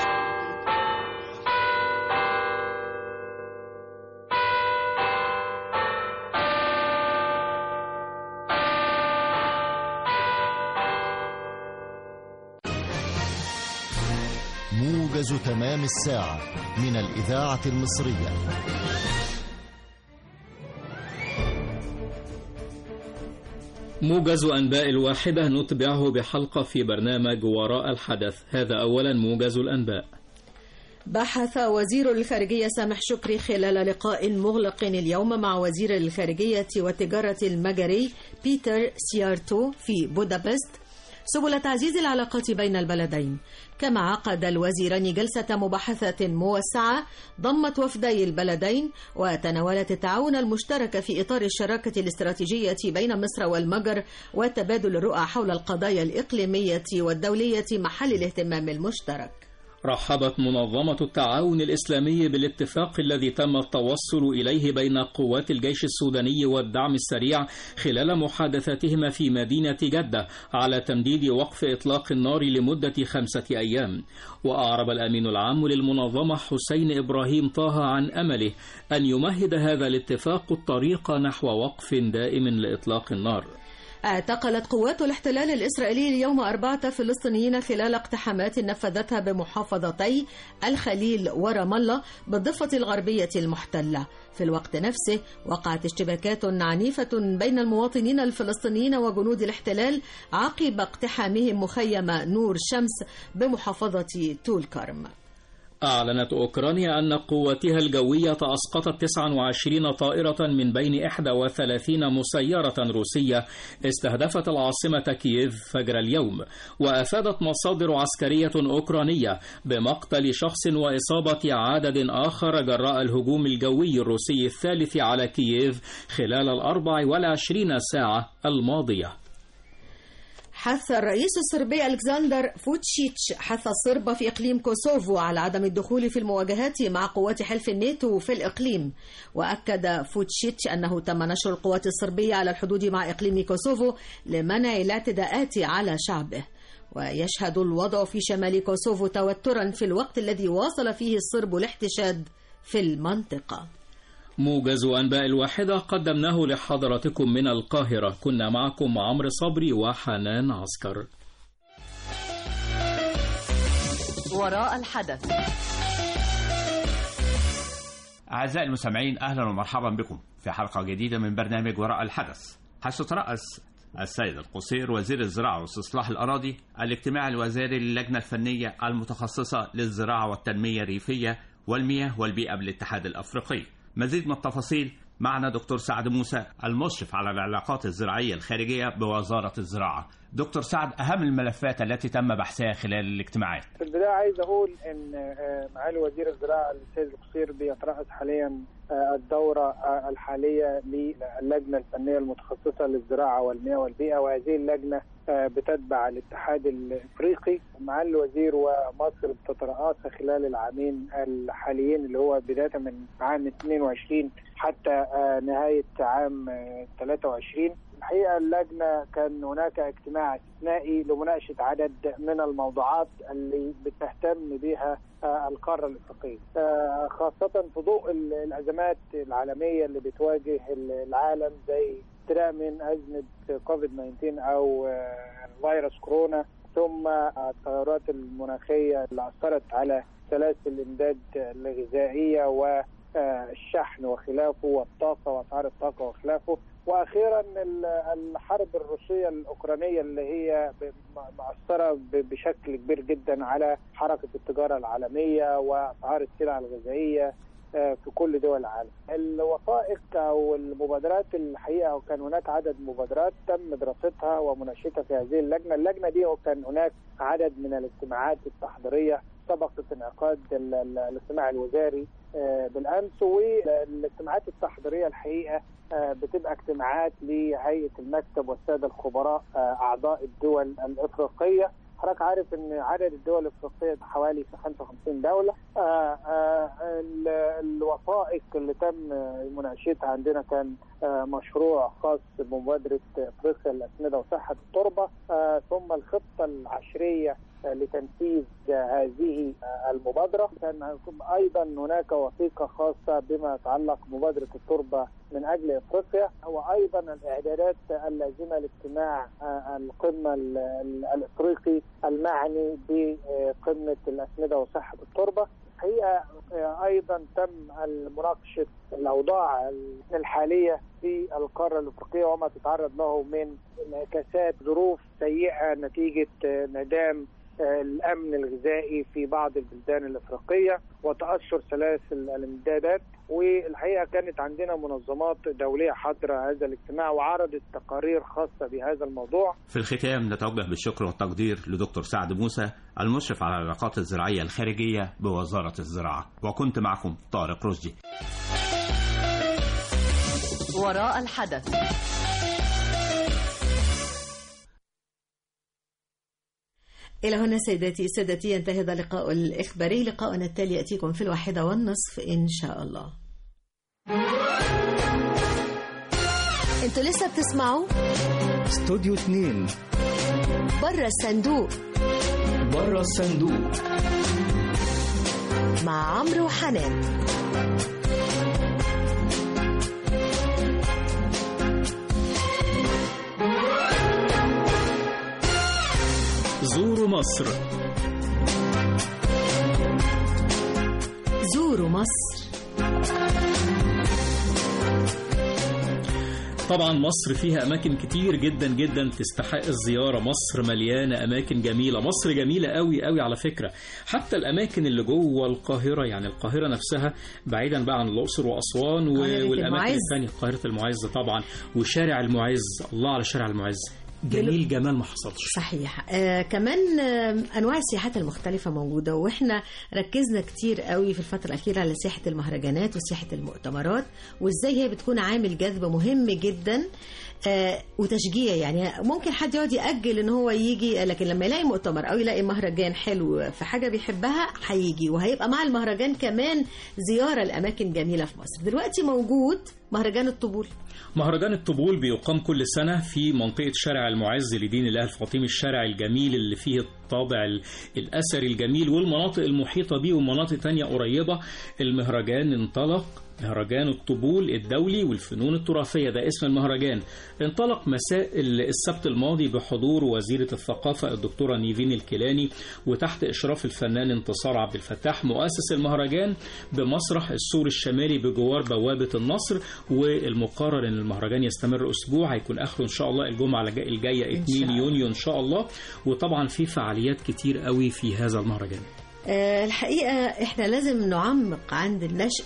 موجز تمام الساعة من الإذاعة المصرية. موجز أنباء الواحدة نتبعه بحلقة في برنامج وراء الحدث. هذا أولا موجز الأنباء. بحث وزير الخارجية سامح شكري خلال لقاء مغلق اليوم مع وزير الخارجية والتجارة المجري بيتر سيارتو في بودابست سبل تعزيز العلاقات بين البلدين. كما عقد الوزيران جلسة مباحثات موسعة ضمت وفدي البلدين وتناولت التعاون المشترك في إطار الشراكة الاستراتيجية بين مصر والمجر وتبادل الرؤى حول القضايا الإقليمية والدولية محل الاهتمام المشترك. رحبت منظمة التعاون الإسلامي بالاتفاق الذي تم التوصل إليه بين قوات الجيش السوداني والدعم السريع خلال محادثاتهما في مدينة جدة على تمديد وقف إطلاق النار لمدة 5 أيام. وأعرب الأمين العام للمنظمة حسين إبراهيم طه عن أمله أن يمهد هذا الاتفاق الطريق نحو وقف دائم لإطلاق النار. اعتقلت قوات الاحتلال الإسرائيلي اليوم 4 فلسطينيين خلال اقتحامات نفذتها بمحافظتي الخليل ورام الله بالضفة الغربية المحتلة. في الوقت نفسه وقعت اشتباكات عنيفة بين المواطنين الفلسطينيين وجنود الاحتلال عقب اقتحامهم مخيم نور شمس بمحافظة طول كرم. أعلنت أوكرانيا أن قواتها الجوية أسقطت 29 طائرة من بين 31 مسيرة روسية استهدفت العاصمة كييف فجر اليوم. وأفادت مصادر عسكرية أوكرانية بمقتل شخص وإصابة عدد آخر جراء الهجوم الجوي الروسي الثالث على كييف خلال 24 ساعة الماضية. حث الرئيس الصربي ألكسندر فوتشيتش الصرب في إقليم كوسوفو على عدم الدخول في المواجهات مع قوات حلف الناتو في الإقليم. وأكد فوتشيتش أنه تم نشر القوات الصربية على الحدود مع إقليم كوسوفو لمنع الاعتداءات على شعبه. ويشهد الوضع في شمال كوسوفو توترا في الوقت الذي واصل فيه الصرب الاحتشاد في المنطقة. موجز أنباء الواحدة قدمناه لحضراتكم من القاهرة. كنا معكم عمرو صبري وحنان عسكر. وراء الحدث. أعزائي المستمعين، أهلا ومرحبا بكم في حلقة جديدة من برنامج وراء الحدث، حيث ترأس السيد القصير وزير الزراعة واستصلاح الأراضي الاجتماع الوزاري للجنة الفنية المتخصصة للزراعة والتنمية الريفية والمياه والبيئة بالاتحاد الأفريقي. مزيد من التفاصيل معنا دكتور سعد موسى المشرف على العلاقات الزراعية الخارجية بوزارة الزراعة. دكتور سعد، أهم الملفات التي تم بحثها خلال الاجتماعات. في البداية عايز أقول أن معالي وزير الزراعة السيد القصير بيترأس حاليا الدورة الحالية للجنة الفنية المتخصصة للزراعة والمياه والبيئة، وهذه اللجنة بتتبع الاتحاد الافريقي. معالي الوزير ومصر بتترأس خلال العامين الحاليين اللي هو بداية من عام 22 حتى نهاية عام 23. الحقيقة اللجنة كان هناك اجتماع استثنائي لمناقشة عدد من الموضوعات اللي بتهتم بها القارة الافريقية، خاصة في ضوء الازمات العالمية اللي بتواجه العالم، زي ابتداء من ازمة كوفيد 19 او فيروس كورونا، ثم التغيرات المناخية اللي اثرت على سلاسل الامداد الغذائية والشحن وخلافه، والطاقة واسعار الطاقة وخلافه، واخيرا الحرب الروسيه الاوكرانيه اللي هي مؤثره بشكل كبير جدا على حركه التجاره العالميه واسعار السلع الغذائيه في كل دول العالم. الوثائق او المبادرات الحقيقه كان هناك عدد مبادرات تم دراستها ومناقشتها في هذه اللجنه. اللجنه دي وكان هناك عدد من الاجتماعات التحضيريه سبقت انعقاد الاجتماع الوزاري بالامس، والاجتماعات التحضيريه الحقيقه بتبقى اجتماعات لهيئه المكتب والساده الخبراء اعضاء الدول الافريقيه. حضرتك عارف ان عدد الدول الافريقيه حوالي 55 دوله. الوثائق اللي تم مناقشتها عندنا كان مشروع خاص بمبادره افريقيا للاسمده وصحه التربه، ثم الخطه العشريه لتنفيذ هذه المبادرة. كان أيضا هناك وثيقة خاصة بما يتعلق بمبادرة التربة من أجل إفريقيا، وأيضا الإعدادات اللازمة لاجتماع القمة الإفريقي المعني بقمة الأسمدة وصحة التربة. الحقيقة أيضا تم مناقشة الأوضاع الحالية في القارة الأفريقية وما تتعرض له من انعكاسات ظروف سيئة نتيجة انعدام الأمن الغذائي في بعض البلدان الأفريقية وتأثر سلاسل الإمدادات. والحقيقة كانت عندنا منظمات دولية حاضرة هذا الاجتماع وعرضت تقارير خاصة بهذا الموضوع. في الختام نتوجه بالشكر والتقدير لدكتور سعد موسى المشرف على العلاقات الزراعية الخارجية بوزارة الزراعة، وكنت معكم طارق رشدي. وراء الحدث. إلى هنا سادتي ينتهي هذا اللقاء الإخباري. لقاءنا التالي يأتيكم في 1:30 إن شاء الله. انتوا لسه بتسمعوا استوديو 2 بره الصندوق. بره الصندوق مع عمرو وحنان. زوروا مصر. زوروا مصر. طبعا مصر فيها أماكن كتير جدا جدا تستحق الزيارة. مصر مليانة أماكن جميلة. مصر جميلة قوي قوي على فكرة. حتى الأماكن اللي جوه القاهرة، يعني القاهرة نفسها بعيدا بقى عن الأقصر وأسوان والأماكن الثانية. قاهرة المعز طبعا، وشارع المعز. الله على شارع المعز، جميل جمال ما حصلش. صحيح. كمان أنواع السياحات المختلفة موجودة، وإحنا ركزنا كتير قوي في الفترة الأخيرة على سياحة المهرجانات وسياحة المؤتمرات، وإزاي هي بتكون عامل جذب مهم جدا وتشجيع. يعني ممكن حد يقعد يأجل إن هو يجي، لكن لما يلاقي مؤتمر أو يلاقي مهرجان حلو في حاجة بيحبها هيجي، وهيبقى مع المهرجان كمان زيارة لأماكن جميلة في مصر. دلوقتي موجود مهرجان الطبول. مهرجان الطبول بيقام كل سنة في منطقة شارع المعز لدين الله الفاطمي، الشارع الجميل اللي فيه الطابع الأثري الجميل والمناطق المحيطة به ومناطق تانية قريبة. المهرجان انطلق، مهرجان الطبول الدولي والفنون التراثية، ده اسم المهرجان. انطلق مساء السبت الماضي بحضور وزيرة الثقافة الدكتورة نيفين الكيلاني، وتحت إشراف الفنان انتصار عبد الفتاح مؤسس المهرجان، بمسرح السور الشمالي بجوار بوابة النصر. والمقرر ان المهرجان يستمر أسبوع، هيكون آخره إن شاء الله الجمعة الجاية 2 يونيو إن شاء الله. وطبعا في فعاليات كتير قوي في هذا المهرجان. الحقيقة احنا لازم نعمق عند النشء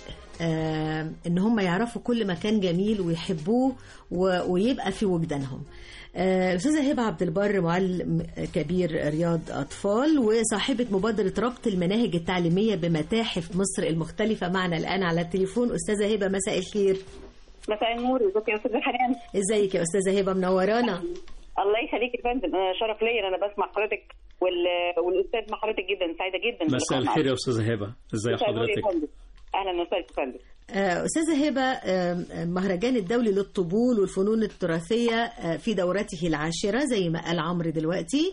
ان هم يعرفوا كل مكان جميل ويحبوه ويبقى في وجدانهم. الأستاذة هبة عبد البر معلم كبير رياض أطفال وصاحبة مبادرة ربط المناهج التعليمية بمتاحف مصر المختلفة، معنا الآن على التليفون. أستاذة هبة مساء الخير. مساء النور. ازيك يا أستاذة حنان؟ ازيك يا أستاذة هبة، منورانا. الله يخليك يا فندم، شرف ليا انا بسمع حضرتك والاستاذ مع حضرتك جدا، سعيده جدا. مساء الخير يا استاذه هبه، ازي حضرتك؟ اهلا وسهلا فندم. استاذه هبه، المهرجان الدولي للطبول والفنون التراثيه في دورته العاشره زي ما قال عمرو دلوقتي،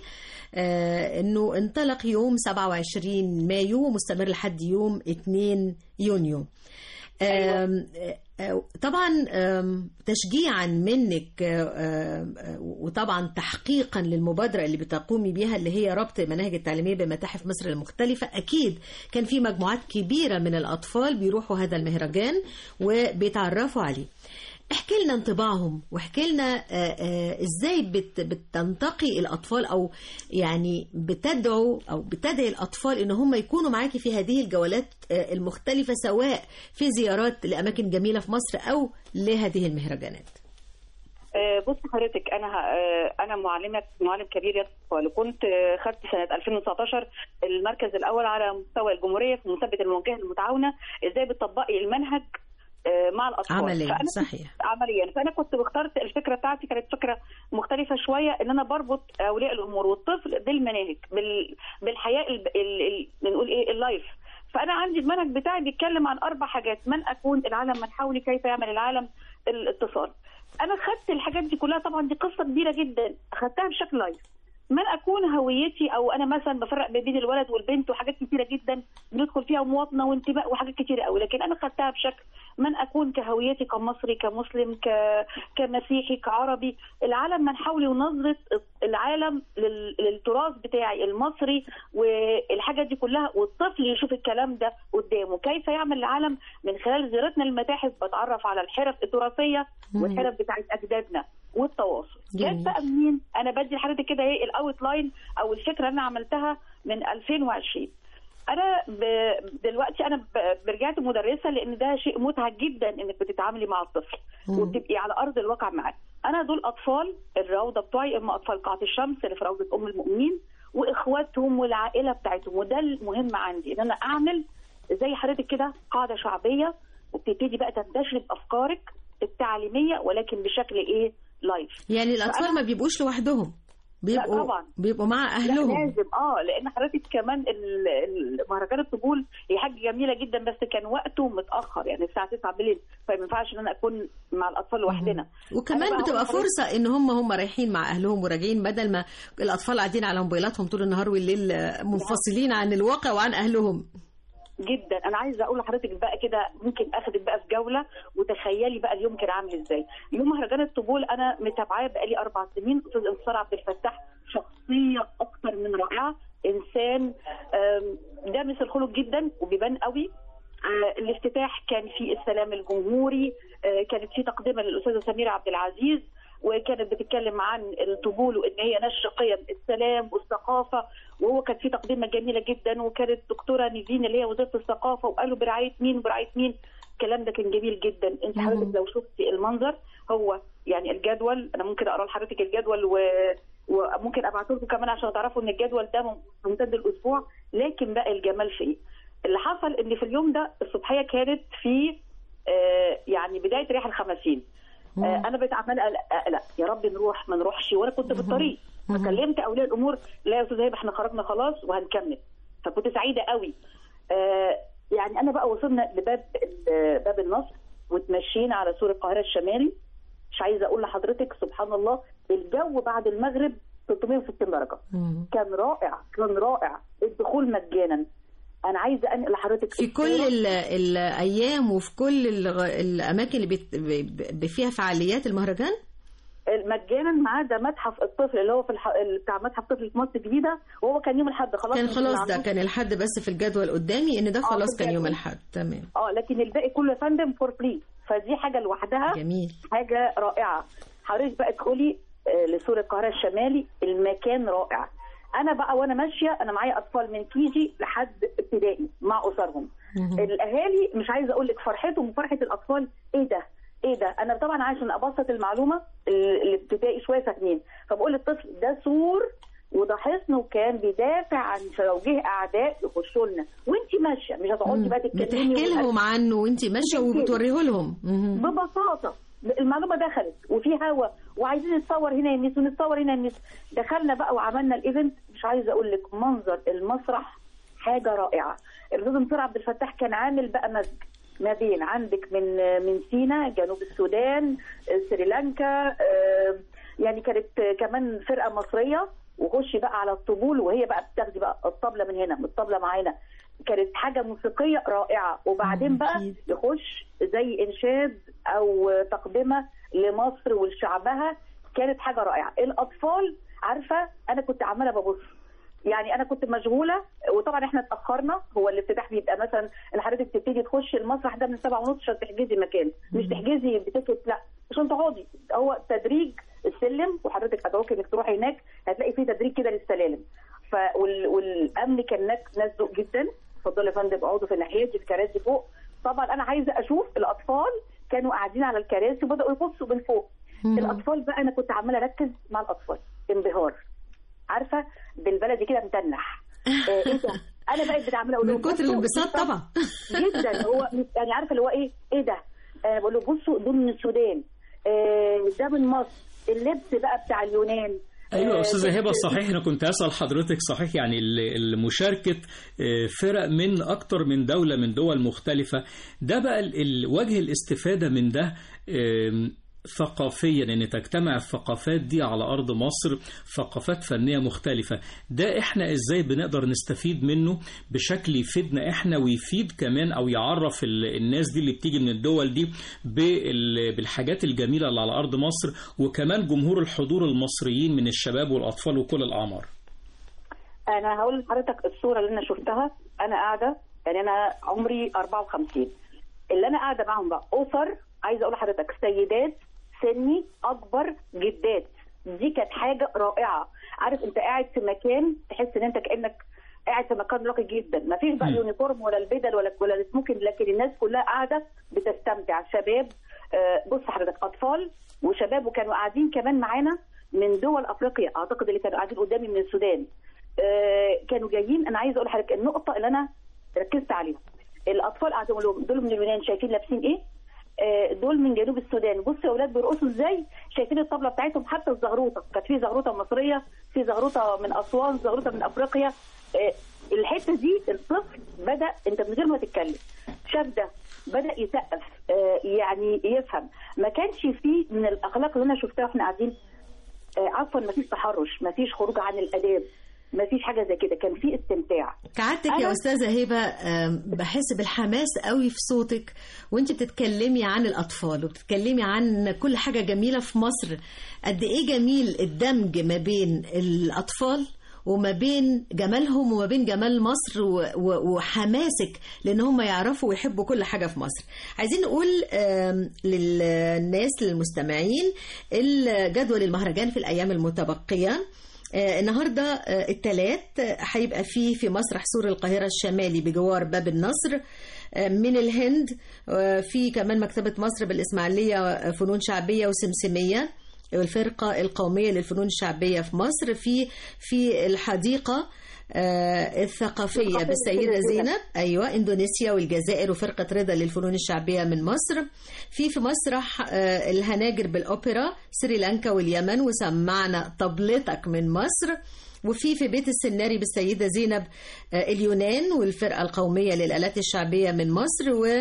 انه انطلق يوم 27 مايو ومستمر لحد يوم 2 يونيو. طبعا تشجيعا منك وطبعا تحقيقا للمبادرة اللي بتقومي بيها اللي هي ربط المناهج التعليمية بمتاحف مصر المختلفة، أكيد كان في مجموعات كبيرة من الأطفال بيروحوا هذا المهرجان وبيتعرفوا عليه. احكي لنا انطباعهم، واحكي لنا ازاي بتنتقي الأطفال، أو يعني بتدعو أو بتدعي الأطفال إن هم يكونوا معاكي في هذه الجولات المختلفة، سواء في زيارات لأماكن جميلة في مصر أو لهذه المهرجانات. بص حضرتك، أنا معلم كبير يا أطفال، وكنت خدت سنة 2019 المركز الأول على مستوى الجمهورية في مسابقة المواجهة المتعاونة، ازاي بتطبقي المنهج مع الأطفال عمليا. صحيح، عمليا. فأنا كنت اخترت الفكرة بتاعتي، كانت فكرة مختلفة شوية، إن أنا بربط أولياء الأمور والطفل بالمناهج، بالحياة بنقول إيه اللايف. فأنا عندي المنهج بتاعي بيتكلم عن 4 حاجات: من أكون، العالم من حولي، كيف يعمل العالم، الاتصال. أنا خدت الحاجات دي كلها، طبعا دي قصة كبيرة جدا، خدتها بشكل لايف. من أكون هويتي، أو أنا مثلا بفرق بين الولد والبنت وحاجات كتيرة جدا بندخل فيها مواطنة وانتماء وحاجات كتيرة قوي، لكن أنا خدتها بشكل من أكون كهويتي كمصري كمسلم كمسيحي كعربي، العالم من حولي، ونظرة العالم للتراث بتاعي المصري والحاجات دي كلها، والطفل يشوف الكلام ده قدامه، كيف يعمل العالم من خلال زيارتنا للمتاحف. بتعرف على الحرف التراثية والحرف بتاعت أجدادنا والتواصل. جت بقى منين؟ انا بدي لحضرتك كده ايه الاوت لاين او الفكره اللي انا عملتها من 2020. انا دلوقتي انا رجعت مدرسه، لان ده شيء متعب جدا انك بتتعاملي مع الطفل وبتبقي على ارض الواقع معاه. انا دول اطفال الروضه بتوعي، اما اطفال قاعه الشمس اللي في روضه ام المؤمنين واخواتهم والعائله بتاعتهم، وده المهم عندي، ان انا اعمل زي حضرتك كده قاعده شعبيه، وبتبتدي بقى تنتشر بافكارك التعليميه، ولكن بشكل ايه لايف. يعني الاطفال ما بيبقوش لوحدهم. بيبقوا طبعا بيبقوا مع اهلهم. لازم لان حضرتك كمان مهرجان الطبول هي حاجه جميله جدا، بس كان وقته متاخر يعني الساعه 9 بالليل، فما ينفعش ان انا اكون مع الاطفال لوحدنا. وكمان بتبقى فرصه ان هم رايحين مع اهلهم وراجعين، بدل ما الاطفال قاعدين على موبايلاتهم طول النهار والليل منفصلين عن الواقع وعن اهلهم. جدا. انا عايزه اقول لحضرتك بقى كده، ممكن اخدك بقى في جوله وتخيلي بقى اليوم كان عامل ازاي. يوم مهرجان الطبول انا متابعاه بقالي 4 سنين. استاذ انتصار عبد الفتاح شخصيه اكثر من رائعه، انسان دامس الخلق جدا وبيبان قوي. الافتتاح كان في السلام الجمهوري، كانت في تقدمه للاستاذه سميره عبد العزيز، وكانت بتتكلم عن الطبول وان هي نشر قيم السلام والثقافه، وهو كان في تقدمه جميله جدا، وكانت دكتوره نيفين اللي هي وزاره الثقافه، وقالوا برعايه مين وبرعايه مين. الكلام ده كان جميل جدا. انت حضرتك لو شفتي المنظر، هو يعني الجدول انا ممكن اقرا لحضرتك الجدول وممكن ابعته لكم كمان عشان تعرفوا ان الجدول ده ممتد الاسبوع. لكن بقى الجمال في ايه؟ اللي حصل ان في اليوم ده الصبحيه كانت في يعني بدايه ريح الخمسين. انا بقيت عماله اقلق يا رب نروح ما نروحش، وانا كنت في الطريق فكلمت اولياء الامور، لا يا استاذ هبه احنا خرجنا خلاص وهنكمل. فكنت سعيده قوي. يعني انا بقى وصلنا باب النصر وتمشينا على سور القاهره الشمالي. مش عايزه اقول لحضرتك سبحان الله الجو بعد المغرب 360 درجه. كان رائع. الدخول مجانا. انا عايزه انقل لحضرتك في كل الايام وفي كل الاماكن اللي فيها فعاليات المهرجان مجانا، ما عدا متحف الطفل اللي هو بتاع متحف الطفل في مصر الجديده، وهو كان يوم الاحد خلاص. كان خلاص ده كان الحد بس في الجدول قدامي ان ده خلاص كان يوم الاحد. تمام. لكن الباقي كله يا فندم فور فري، فدي حاجه لوحدها جميل، حاجه رائعه. حضرتك بقى ادخلي لسور القاهره الشمالي، المكان رائع. انا بقى وانا ماشيه انا معايا اطفال من كيجي لحد ابتدائي مع اسرهم. الاهالي مش عايزه اقول لك فرحتهم وفرحه الاطفال. ايه ده انا طبعا عشان ابسط المعلومه الابتدائي شويه ساكنين، فبقول للطفل ده سور وده حصن، وكان بيدافع عن لو جه اعداء يخشوا لنا، وانت ماشيه مش هتقعدي بقى تتكلمي بتحكي لهم عنه وانت ماشيه وبتوريه لهم ببساطه. المعلومه دخلت وفي هوا وعايزين نتصور هنا الناس ونتصور هنا الناس. دخلنا بقى وعملنا الايفنت. مش عايزه اقول لك منظر المسرح حاجه رائعه. الاستاذ انتصار عبد الفتاح كان عامل بقى مزج ما بين عندك من سيناء، جنوب السودان، سريلانكا، يعني كانت كمان فرقه مصريه، وخشي بقى على الطبول وهي بقى بتاخدي بقى الطبله من هنا والطبله معانا. كانت حاجه موسيقيه رائعه. وبعدين بقى يخش زي انشاد او تقدمه لمصر ولشعبها. كانت حاجه رائعه. الاطفال عارفه انا كنت عماله ببص، يعني انا كنت مشغوله، وطبعا احنا اتاخرنا. هو الافتتاح بيبقى مثلا ان حضرتك تبتدي تخشي المسرح ده من 7:30 عشان تحجزي مكان، مش تحجزي بتيكت، لا عشان تقعدي. هو تدريج السلم، وحضرتك ادعوك انك تروحي هناك هتلاقي فيه تدريج كده للسلالم. والامن كان ناس ذوق جدا. اتفضلوا يا فندم اقعدوا في الناحيه دي، الكراسي فوق. طبعا انا عايزه اشوف الاطفال كانوا قاعدين على الكراسي وبداوا يبصوا من فوق. الاطفال بقى انا كنت عماله اركز مع الاطفال، انبهار، عارفه بالبلدي كده متنح. ايه ده؟ انا بقيت بتعمل اقول من كتر الانبساط طبعا جدا. هو يعني عارفه اللي هو ايه ده؟ بقول له بصوا دول من السودان، ده من مصر، اللبس بقى بتاع اليونان. ايوه استاذه هبه صحيح. انا كنت اسال حضرتك صحيح يعني المشاركه فرق من اكتر من دوله من دول مختلفه، ده بقى وجه الاستفاده من ده ثقافيا، ان تجتمع الثقافات دي على ارض مصر، ثقافات فنيه مختلفه. ده احنا ازاي بنقدر نستفيد منه بشكل يفيدنا احنا ويفيد كمان او يعرف الناس دي اللي بتيجي من الدول دي بالحاجات الجميله اللي على ارض مصر، وكمان جمهور الحضور المصريين من الشباب والاطفال وكل الاعمار. انا هقول لحضرتك الصوره اللي انا شفتها. انا قاعده، يعني انا عمري 54، اللي انا قاعده معاهم بقى اسر، عايزه اقول لحضرتك سيدات سني اكبر، جدات. دي كانت حاجه رائعه. عارف انت قاعد في مكان تحس ان انت كانك قاعد في مكان راقي جدا، ما فيش بقى يونيفورم ولا البدل ولا السموكن، لكن الناس كلها قاعده بتستمتع. شباب، بص حضرتك، اطفال وشباب، وكانوا قاعدين كمان معانا من دول افريقيا. اعتقد اللي كانوا قاعدين قدامي من السودان كانوا جايين. انا عايزه اقول لحضرتك النقطه اللي انا ركزت عليها، الاطفال قاعدين لهم دول من اليونان، شايفين لابسين ايه؟ دول من جنوب السودان. بصوا يا اولاد بيرقصوا ازاي، شايفين الطبله بتاعتهم، حتى الزغروطه كانت في زغروطه مصريه، في زغروطه من اسوان، زغروطه من افريقيا. الحته دي الطفل بدا، انت من غير ما تتكلم شاف ده، بدا يسقف، يعني يفهم. ما كانش فيه من الاخلاق اللي انا شفتها واحنا قاعدين، عفوا ما فيش تحرش، ما فيش خروج عن الاداب، ما فيش حاجه زي كده، كان في استمتاع. كعادتك يا استاذه هبه بحس بالحماس قوي في صوتك وانت بتتكلمي عن الاطفال وبتتكلمي عن كل حاجه جميله في مصر. قد ايه جميل الدمج ما بين الاطفال وما بين جمالهم وما بين جمال مصر وحماسك لان هم يعرفوا ويحبوا كل حاجه في مصر. عايزين نقول للناس للمستمعين الجدول المهرجان في الايام المتبقيه. النهارده الثلاث هيبقى فيه في مسرح سور القاهرة الشمالي بجوار باب النصر من الهند، في كمان مكتبة مصر بالإسماعيلية فنون شعبية وسمسمية، والفرقة القومية للفنون الشعبية في مصر في الحديقة الثقافية بالسيدة زينب، أيوة إندونيسيا والجزائر، وفرقة رضا للفنون الشعبية من مصر. في مسرح الهناجر بالأوبرا سريلانكا واليمن وسمعنا طبلتك من مصر. وفي بيت السناري بالسيدة زينب اليونان والفرقة القومية للآلات الشعبية من مصر، و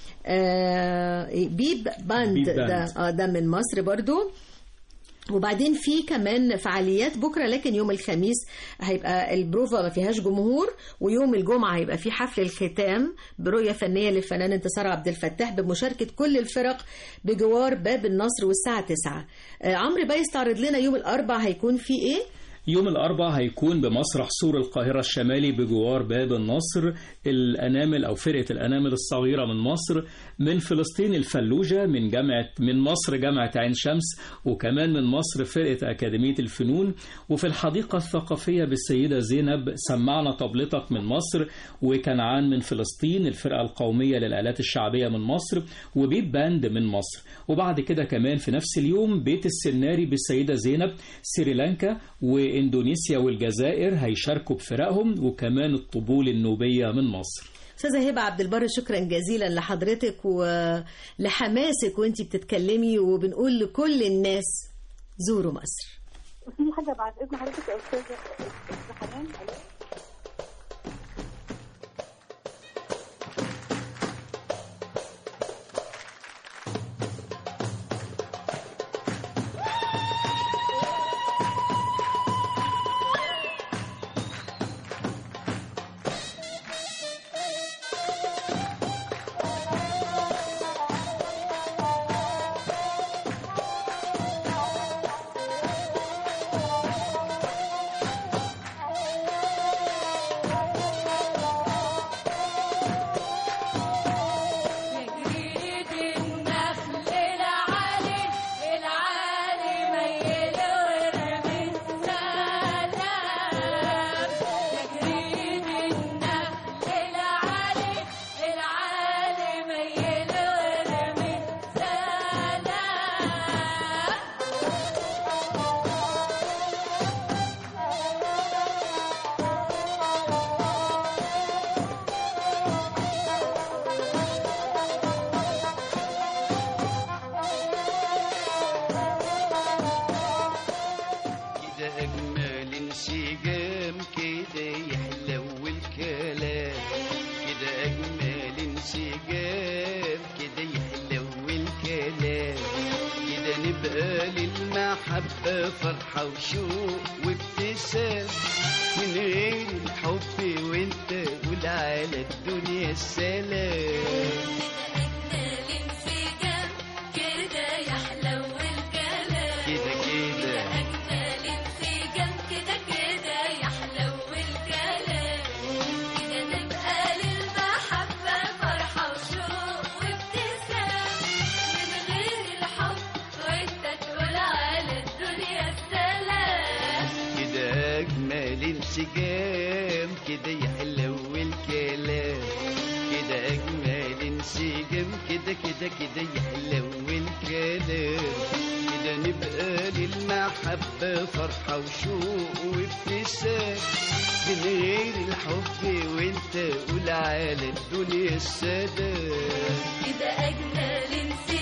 بيب باند ده من مصر برضو. وبعدين في كمان فعاليات بكرة، لكن يوم الخميس هيبقى البروفا ما فيهاش جمهور، ويوم الجمعة هيبقى في حفل الختام برؤية فنية للفنان انتصار عبد الفتاح بمشاركة كل الفرق بجوار باب النصر والساعة 9. عمرو بقى يستعرض لنا يوم الأربعاء هيكون في ايه؟ يوم الأربعاء هيكون بمسرح سور القاهرة الشمالي بجوار باب النصر الأنامل أو فرقة الأنامل الصغيرة من مصر، من فلسطين الفلوجة، من مصر جامعة عين شمس، وكمان من مصر فرقة أكاديمية الفنون. وفي الحديقة الثقافية بالسيدة زينب سمعنا طبلتك من مصر، وكنعان من فلسطين الفرقة القومية للآلات الشعبية من مصر، وبيب باند من مصر. وبعد كده كمان في نفس اليوم بيت السناري بالسيدة زينب سريلانكا وإندونيسيا والجزائر هيشاركوا بفرقهم، وكمان الطبول النوبية من مصر. أستاذة هبة عبد البر شكرا جزيلا لحضرتك ولحماسك وانتي بتتكلمي، وبنقول لكل الناس زوروا مصر. في حاجة بعد إذن حضرتك يا أستاذة حنان. فرحة وشوق وابتسام من غير الحب وانت قول على الدنيا السلام. أجمل انسجام كده يحلو الكلام، كده أجمل انسجام كده يحلو الكلام، كده نبقى للمحبة فرحة وشوق وابتسام من غير الحب وانت تقول على الدنيا السلام. كده أجمل انسجام كده يحلو الكلام، كده أجمل انسجام كده يحلو الكلام، كده نبقى للمحبة فرحة وشوق وابتسام من غير الحب وانت قول على الدنيا السلام. كده أجمل انسجام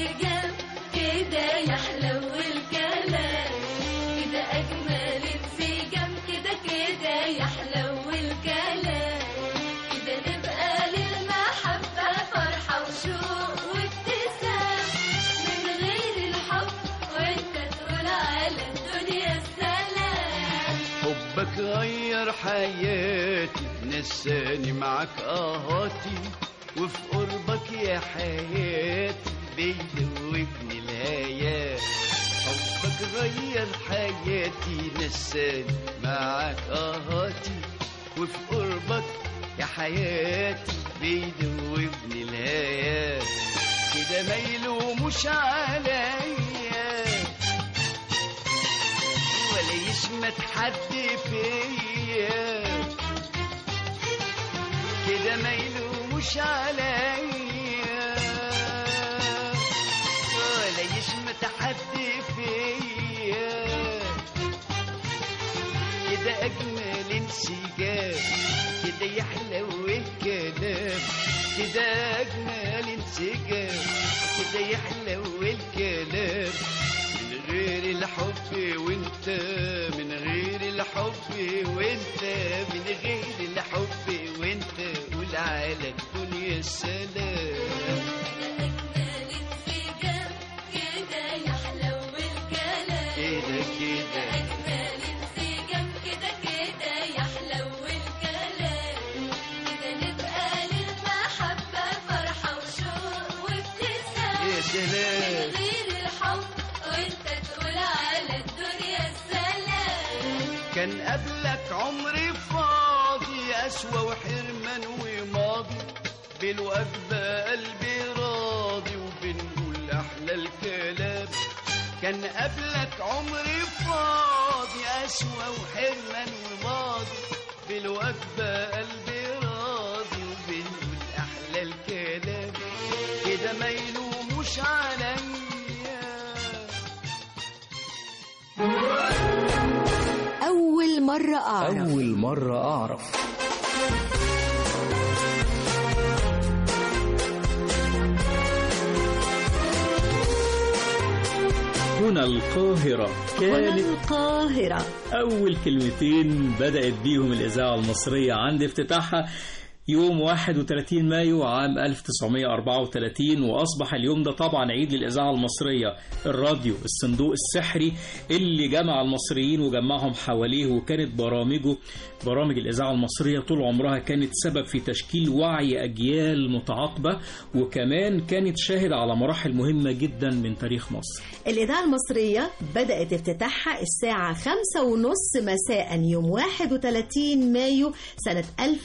حبك غير حياتي نساني معك آهاتي وفي قربك يا حياتي بيدوبني الهيات حبك غير حياتي نساني معك آهاتي وفي قربك يا حياتي بيدوبني الهيات كده ما يلوموش عليا ولا يشمت حد فيا كده ما يلوموش عليا ولا يشمت حد فيا كده أجمل انسجام كده يحلو الكلام كده أجمل انسجام كده يحلو الكلام من غير الحب وانت من غير الحب وانت من غير الحب وانت قول على الدنيا السلام أجمل انسجام كده يحلو الكلام كده كده أجمل انسجام كده كده يحلو الكلام كده نبقى للمحبة فرحة وشوق وابتسام يا سلام من غير الحب وانت تقول على الدنيا السلام كان قبلك عمري فاضي أسوى وحرمان وماضي بالوجبة قلبي راضي وبنقول أحلى الكلام كان قبلك عمري فاضي أسوى وحرمان وماضي بالوجبة قلبي راضي وبنقول أحلى الكلام كده ما يلوموش عليا أول مرة أعرف أول مرة أعرف هنا القاهرة هنا كانت القاهرة أول كلمتين بدأت بيهم الإذاعة المصرية عند افتتاحها يوم 31 مايو عام 1934 وأصبح اليوم ده طبعا عيد للإذاعة المصرية. الراديو الصندوق السحري اللي جمع المصريين وجمعهم حواليه، وكانت برامج الإذاعة المصرية طول عمرها كانت سبب في تشكيل وعي أجيال متعاقبة، وكمان كانت شاهد على مراحل مهمة جدا من تاريخ مصر. الإذاعة المصرية بدأت افتتاحها الساعة 5:30 مساء يوم 31 مايو سنة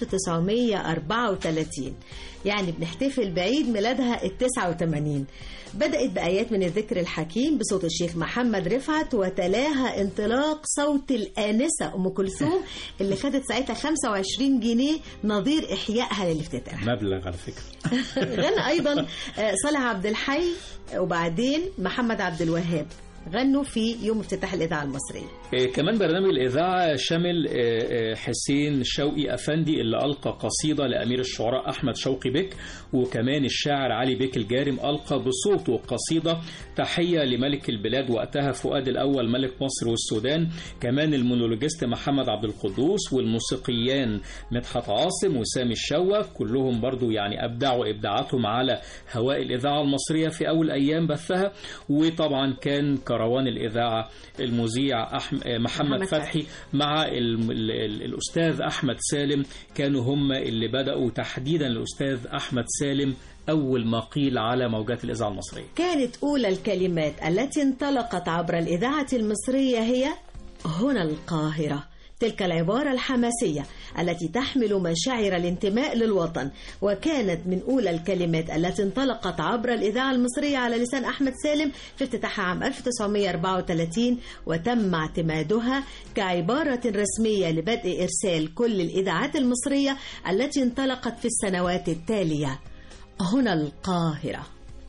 1934، يعني بنحتفل بعيد ميلادها 89. بدأت بآيات من الذكر الحكيم بصوت الشيخ محمد رفعت، وتلاها انطلاق صوت الآنسة أم كلثوم اللي خدت ساعتها 25 جنيه نظير إحيائها للافتتاح. مبلغ على فكرة. غنى أيضا صالح عبد الحي وبعدين محمد عبد الوهاب، غنوا في يوم افتتاح الإذاعة المصرية. كمان برنامج الإذاعة شامل حسين شوقي أفندي اللي ألقى قصيدة لأمير الشعراء أحمد شوقي بك، وكمان الشاعر علي بك الجارم ألقى بصوته قصيدة تحية لملك البلاد وقتها فؤاد الأول ملك مصر والسودان. كمان المونولوجيست محمد عبد القدوس والموسيقيان مدحت عاصم وسامي الشوا كلهم برضو يعني أبدعوا إبداعاتهم على هواء الإذاعة المصرية في أول أيام بثها. وطبعا كان كروان الإذاعة المذيع محمد فتحي مع الأستاذ أحمد سالم، كانوا هم اللي بدأوا تحديدا الأستاذ أحمد سالم أول ما قيل على موجات الإذاعة المصرية. كانت أولى الكلمات التي انطلقت عبر الإذاعة المصرية هي هنا القاهرة، تلك العبارة الحماسية التي تحمل مشاعر الانتماء للوطن، وكانت من أولى الكلمات التي انطلقت عبر الإذاعة المصرية على لسان أحمد سالم في افتتاحها عام 1934، وتم اعتمادها كعبارة رسمية لبدء إرسال كل الإذاعات المصرية التي انطلقت في السنوات التالية. هنا القاهرة.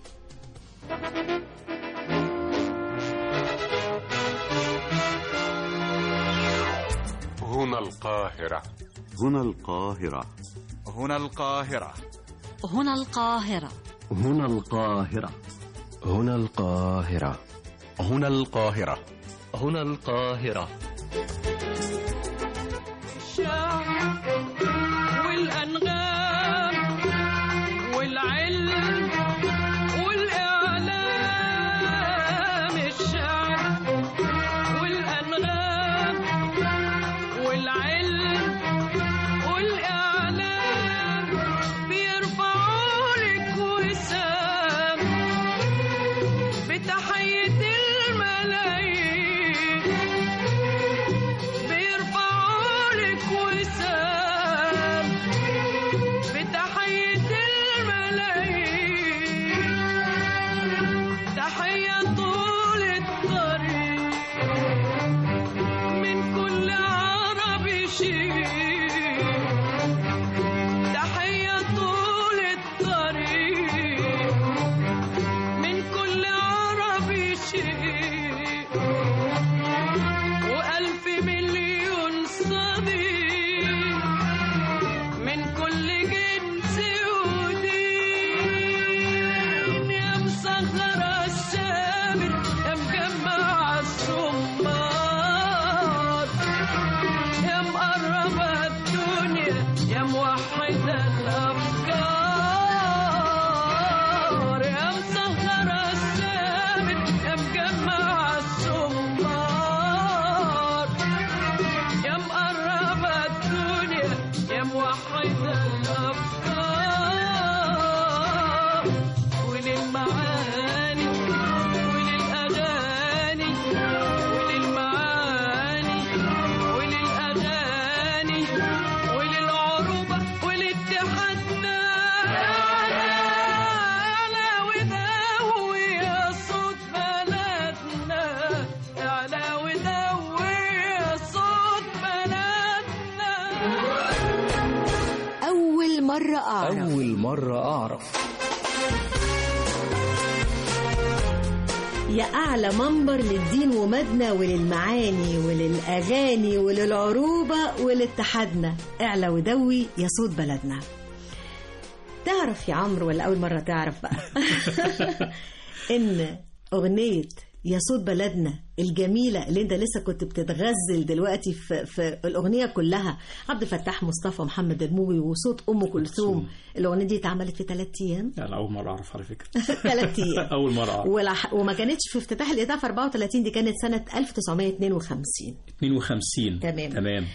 هنا القاهرة. هنا القاهرة. هنا القاهرة. هنا القاهرة. هنا القاهرة. هنا القاهرة. هنا القاهرة. هنا القاهرة. الشعر والأنغام والعلم والإعلام، الشعر والأنغام الملايين بيرفعوا لك وسام بتحية الملايين تحية طول الطريق من كل عربي شيء تحية طول الطريق من كل عربي شيء وألف مليون صديق من كل جنس ودين يا مسخرة السامر يا مجمع الصمار يا مقربة الدنيا يا موحدة الأفكار يا مسخرة السامر يا مجمع الصمار يا مقربة الدنيا يا موحدة الأفكار وللمعاني وللأغاني وللمعاني وللأغاني وللعروبة ولاتحادنا أعلى ودوي يا صوت بلدنا أعلى ودوي يا صوت بلدنا. أول مرة أعرف. أول مرة أعرف. يا أعلى منبر للدين ومدنا وللمعاني وللأغاني وللعروبة ولاتحادنا اعلى ودوي يا صوت بلدنا. تعرف يا عمرو ولا أول مرة تعرف بقى إن أغنية يا صوت بلدنا الجميلة اللي انت لسه كنت بتتغزل دلوقتي في الأغنية كلها عبد الفتاح مصطفى محمد الموجي وصوت أم كلثوم، الأغنية دي اتعملت في 3 أيام؟ لا أول مرة أعرف على فكرة 3 أيام أول مرة أعرف. وما كانتش في افتتاح الإذاعة في 34، دي كانت سنة 1952. تمام.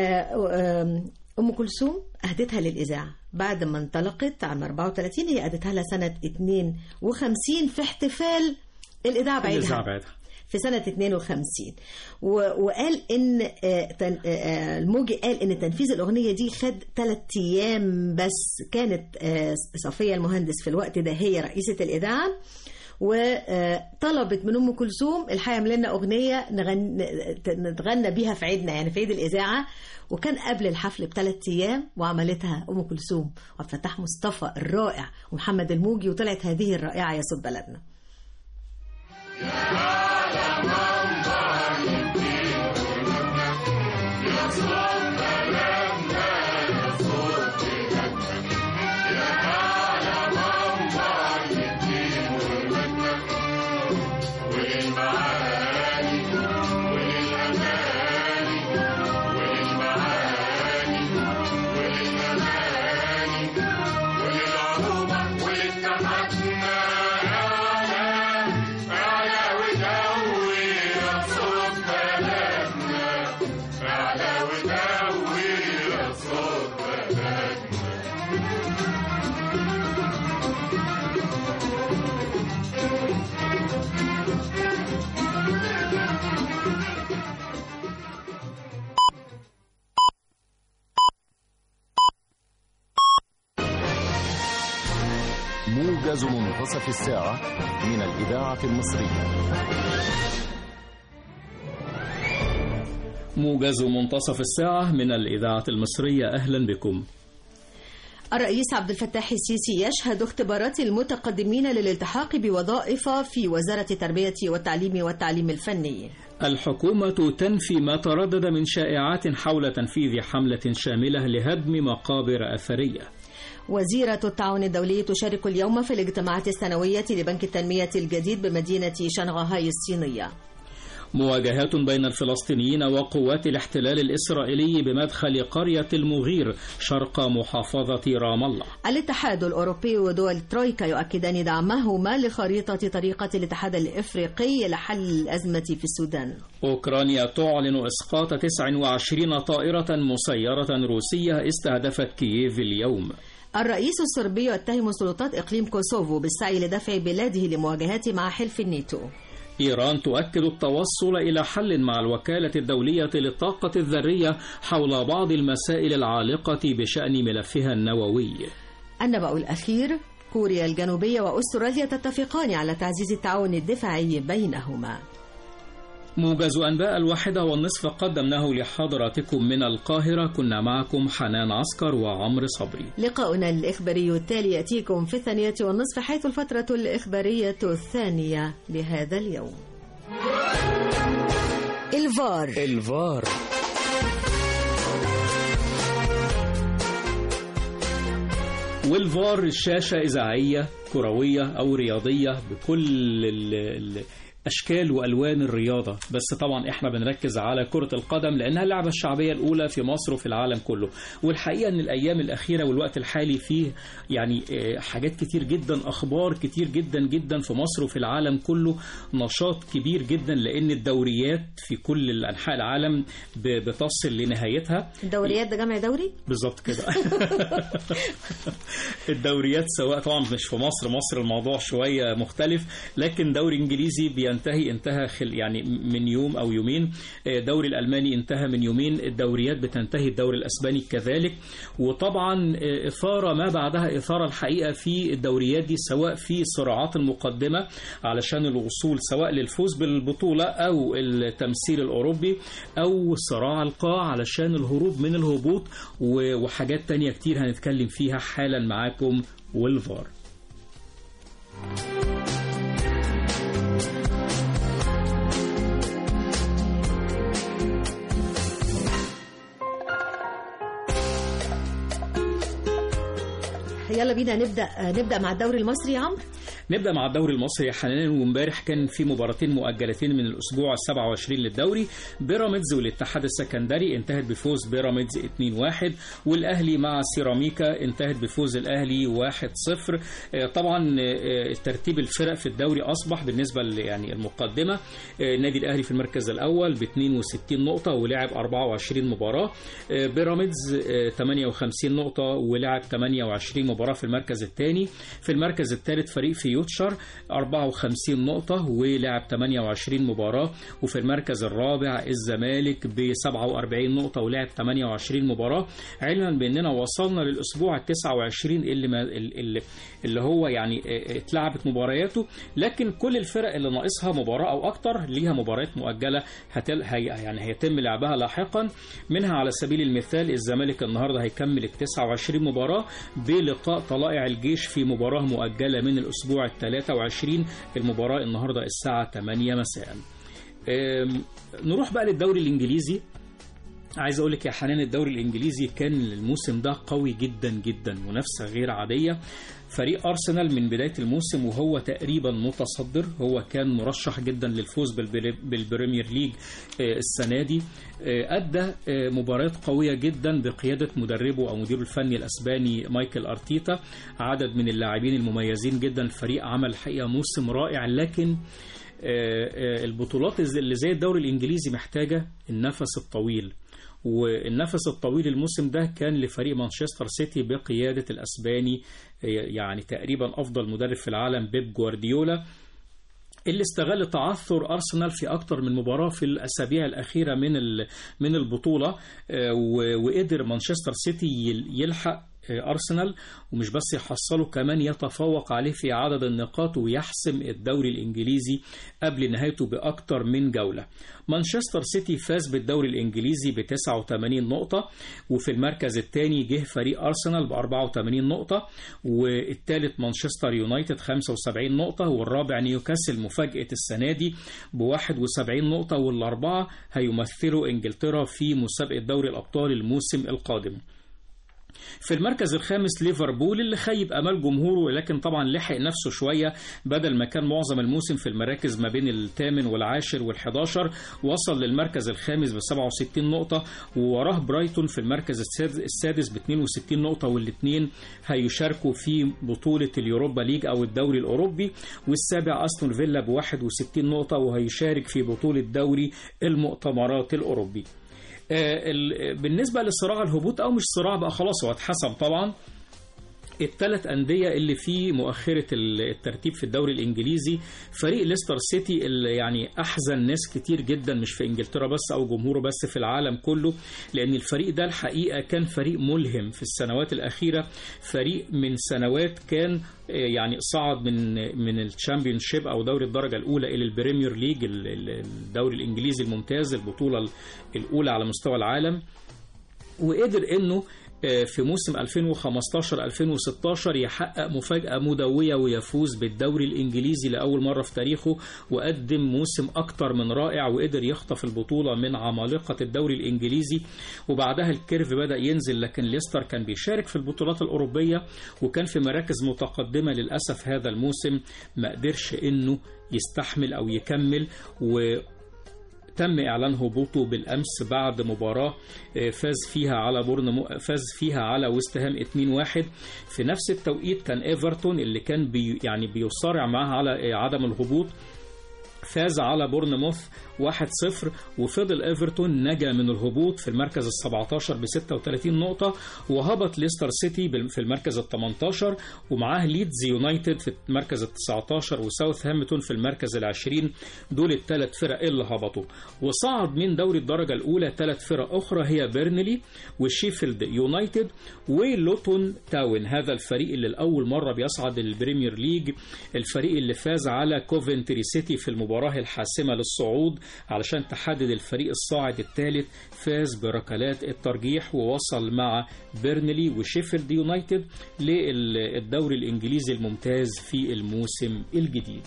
أم كلثوم أهدتها للإذاعة بعد ما انطلقت عام 34، هي أهدتها لها سنة 52 في احتفال الإذاعة بعيدها في سنة 52. وقال إن الموجي قال إن تنفيذ الأغنية دي خد 3 أيام بس. كانت صفية المهندس في الوقت ده هي رئيسة الإذاعة، وطلبت من أم كلثوم الحقيقة اعمل لنا أغنية نتغنى بيها في عيدنا، يعني في عيد الإذاعة. وكان قبل الحفل ب3 أيام وعملتها أم كلثوم وعبد الفتاح مصطفى الرائع ومحمد الموجي، وطلعت هذه الرائعة يا صوت بلدنا. موجز منتصف الساعة من الإذاعة المصرية. موجز منتصف الساعة من الإذاعة المصرية، أهلا بكم. الرئيس عبد الفتاح السيسي يشهد اختبارات المتقدمين للالتحاق بوظائف في وزارة التربية والتعليم الفني. الحكومة تنفي ما تردد من شائعات حول تنفيذ حملة شاملة لهدم مقابر أثرية. وزيرة التعاون الدولي تشارك اليوم في الاجتماعات السنوية لبنك التنمية الجديد بمدينة شنغهاي الصينية. مواجهات بين الفلسطينيين وقوات الاحتلال الإسرائيلي بمدخل قرية المغير شرق محافظة رام الله. الاتحاد الأوروبي ودول ترويكا يؤكدان دعمهما لخريطة طريقة الاتحاد الإفريقي لحل الأزمة في السودان. أوكرانيا تعلن إسقاط 29 طائرة مسيرة روسية استهدفت كييف اليوم. الرئيس الصربي يتهم سلطات إقليم كوسوفو بالسعي لدفع بلاده لمواجهات مع حلف الناتو. إيران تؤكد التوصل إلى حل مع الوكالة الدولية للطاقة الذرية حول بعض المسائل العالقة بشأن ملفها النووي. النبأ الأخير: كوريا الجنوبية وأستراليا تتفقان على تعزيز التعاون الدفاعي بينهما. موجز أنباء 1:30 قدمناه لحضراتكم من القاهرة. كنا معكم حنان عسكر وعمر صبري. لقاؤنا الإخباري التالي يأتيكم في 2:30 حيث الفترة الإخبارية الثانية لهذا اليوم. الفار والفار شاشة إذاعية كروية أو رياضية بكل أشكال وألوان الرياضة، بس طبعا إحنا بنركز على كرة القدم لأنها اللعبة الشعبية الأولى في مصر وفي العالم كله. والحقيقة أن الأيام الأخيرة والوقت الحالي فيه يعني حاجات كتير جدا، أخبار كتير جدا جدا في مصر وفي العالم كله، نشاط كبير جدا لأن الدوريات في كل أنحاء العالم بتصل لنهايتها. الدوريات ده جمع دوري؟ بالظبط كده. الدوريات سواء طبعا مش في مصر الموضوع شوية مختلف، لكن دوري إنجليزي انتهى يعني من يوم أو يومين، دوري الألماني انتهى من يومين، الدوريات بتنتهي، الدوري الأسباني كذلك. وطبعا إثارة ما بعدها إثارة الحقيقة في الدوريات دي، سواء في صراعات المقدمة علشان الوصول سواء للفوز بالبطولة أو التمثيل الأوروبي، أو صراع القاع علشان الهروب من الهبوط، وحاجات تانية كتير هنتكلم فيها حالا معاكم والفار. يلا بينا نبدأ مع الدوري المصري يا عمرو. نبدأ مع الدوري المصري يا حنان. وامبارح كان في مباراتين مؤجلتين من الأسبوع 27 للدوري. بيراميدز والاتحاد السكندري انتهت بفوز بيراميدز 2-1، والأهلي مع سيراميكا انتهت بفوز الأهلي 1-0. طبعا ترتيب الفرق في الدوري أصبح بالنسبة يعني المقدمة، النادي الأهلي في المركز الأول ب 62 نقطة ولعب 24 مباراة. بيراميدز 58 نقطة ولعب 28 مباراة في المركز الثاني. في المركز الثالث فريق فيوتشر 54 نقطة ولعب 28 مباراة. وفي المركز الرابع الزمالك ب 47 نقطة ولعب 28 مباراة. علما بأننا وصلنا للأسبوع 29 اللي هو يعني اتلعبت مبارياته، لكن كل الفرق اللي ناقصها مباراة أو أكتر ليها مباريات مؤجلة يعني هيتم لعبها لاحقا. منها على سبيل المثال الزمالك النهاردة هيكمل 29 مباراة بلقاء طلائع الجيش في مباراة مؤجلة من الأسبوع 23. المباراة النهاردة الساعة 8 مساء. نروح بقى للدوري الإنجليزي. عايز أقولك يا حنان الدوري الإنجليزي كان الموسم ده قوي جدا جدا، منافسة غير عادية. فريق أرسنال من بداية الموسم وهو تقريبا متصدر، هو كان مرشح جدا للفوز بالبريمير ليج السنة دي. أدى مباريات قوية جدا بقيادة مدربه أو مديره الفني الأسباني مايكل أرتيتا، عدد من اللاعبين المميزين جدا. الفريق عمل حقيقة موسم رائع، لكن البطولات اللي زي الدوري الإنجليزي محتاجة النفس الطويل، والنفس الطويل الموسم ده كان لفريق مانشستر سيتي بقيادة الأسباني يعني تقريبا أفضل مدرب في العالم بيب جوارديولا، اللي استغل تعثر أرسنال في أكتر من مباراة في الأسابيع الأخيرة من البطولة، وقدر مانشستر سيتي يلحق أرسنال، ومش بس يحصله كمان يتفوق عليه في عدد النقاط ويحسم الدوري الإنجليزي قبل نهايته بأكتر من جولة. مانشستر سيتي فاز بالدوري الإنجليزي ب 89 نقطة، وفي المركز الثاني جه فريق أرسنال ب 84 نقطة، والثالث مانشستر يونايتد 75 نقطة، والرابع نيوكاسل مفاجأة السنة دي ب 71 نقطة، والأربعة هيمثلوا إنجلترا في مسابقة دوري الأبطال الموسم القادم. في المركز الخامس ليفربول اللي خيب أمل جمهوره، لكن طبعا لحق نفسه شوية، بدل ما كان معظم الموسم في المراكز ما بين الثامن والعاشر والحداشر، وصل للمركز الخامس ب 67 نقطة، ووراه برايتون في المركز السادس ب 62 نقطة، والاثنين هيشاركوا في بطولة اليوروبا ليج أو الدوري الأوروبي. والسابع أستون فيلا ب 61 نقطة وهيشارك في بطولة دوري المؤتمرات الأوروبي. بالنسبة لصراع الهبوط أو مش صراع بقى خلاص هو اتحسم طبعا، الثلاث أندية اللي في مؤخرة الترتيب في الدوري الإنجليزي، فريق ليستر سيتي اللي يعني أحزن ناس كتير جدا مش في إنجلترا بس أو جمهوره بس، في العالم كله، لأن الفريق ده الحقيقة كان فريق ملهم في السنوات الأخيرة. فريق من سنوات كان يعني صعد من الشامبيونشيب أو دوري الدرجة الأولى إلى البريمير ليج، الدوري الإنجليزي الممتاز، البطولة الأولى على مستوى العالم، وقدر إنه في موسم 2015-2016 يحقق مفاجأة مدوية ويفوز بالدوري الإنجليزي لأول مرة في تاريخه، وقدم موسم أكتر من رائع، وقدر يخطف البطولة من عمالقة الدوري الإنجليزي. وبعدها الكيرف بدأ ينزل، لكن ليستر كان بيشارك في البطولات الأوروبية وكان في مراكز متقدمة. للأسف هذا الموسم ما قدرش إنه يستحمل أو يكمل، تم إعلان هبوطه بالأمس بعد مباراة فاز فيها على ويست هام 2-1. في نفس التوقيت كان إيفرتون اللي كان بيصارع معها على عدم الهبوط فاز على بورنموث 1-0، وفضل إيفرتون نجا من الهبوط في المركز ال17 ب36 نقطة، وهبط ليستر سيتي في المركز ال18، ومعاه ليدز يونايتد في المركز ال19 وساوثهامبتون في المركز ال20. دول الثلاث فرق اللي هبطوا. وصعد من دوري الدرجة الأولى 3 فرق أخرى هي بيرنلي وشيفيلد يونايتد ولوتون تاون. هذا الفريق اللي لأول مرة بيصعد البريمير ليج، الفريق اللي فاز على كوفنتري سيتي في المباراة الحاسمة للصعود علشان تحدد الفريق الصاعد الثالث، فاز بركلات الترجيح ووصل مع بيرنلي وشيفيلد يونايتد للدوري الإنجليزي الممتاز في الموسم الجديد.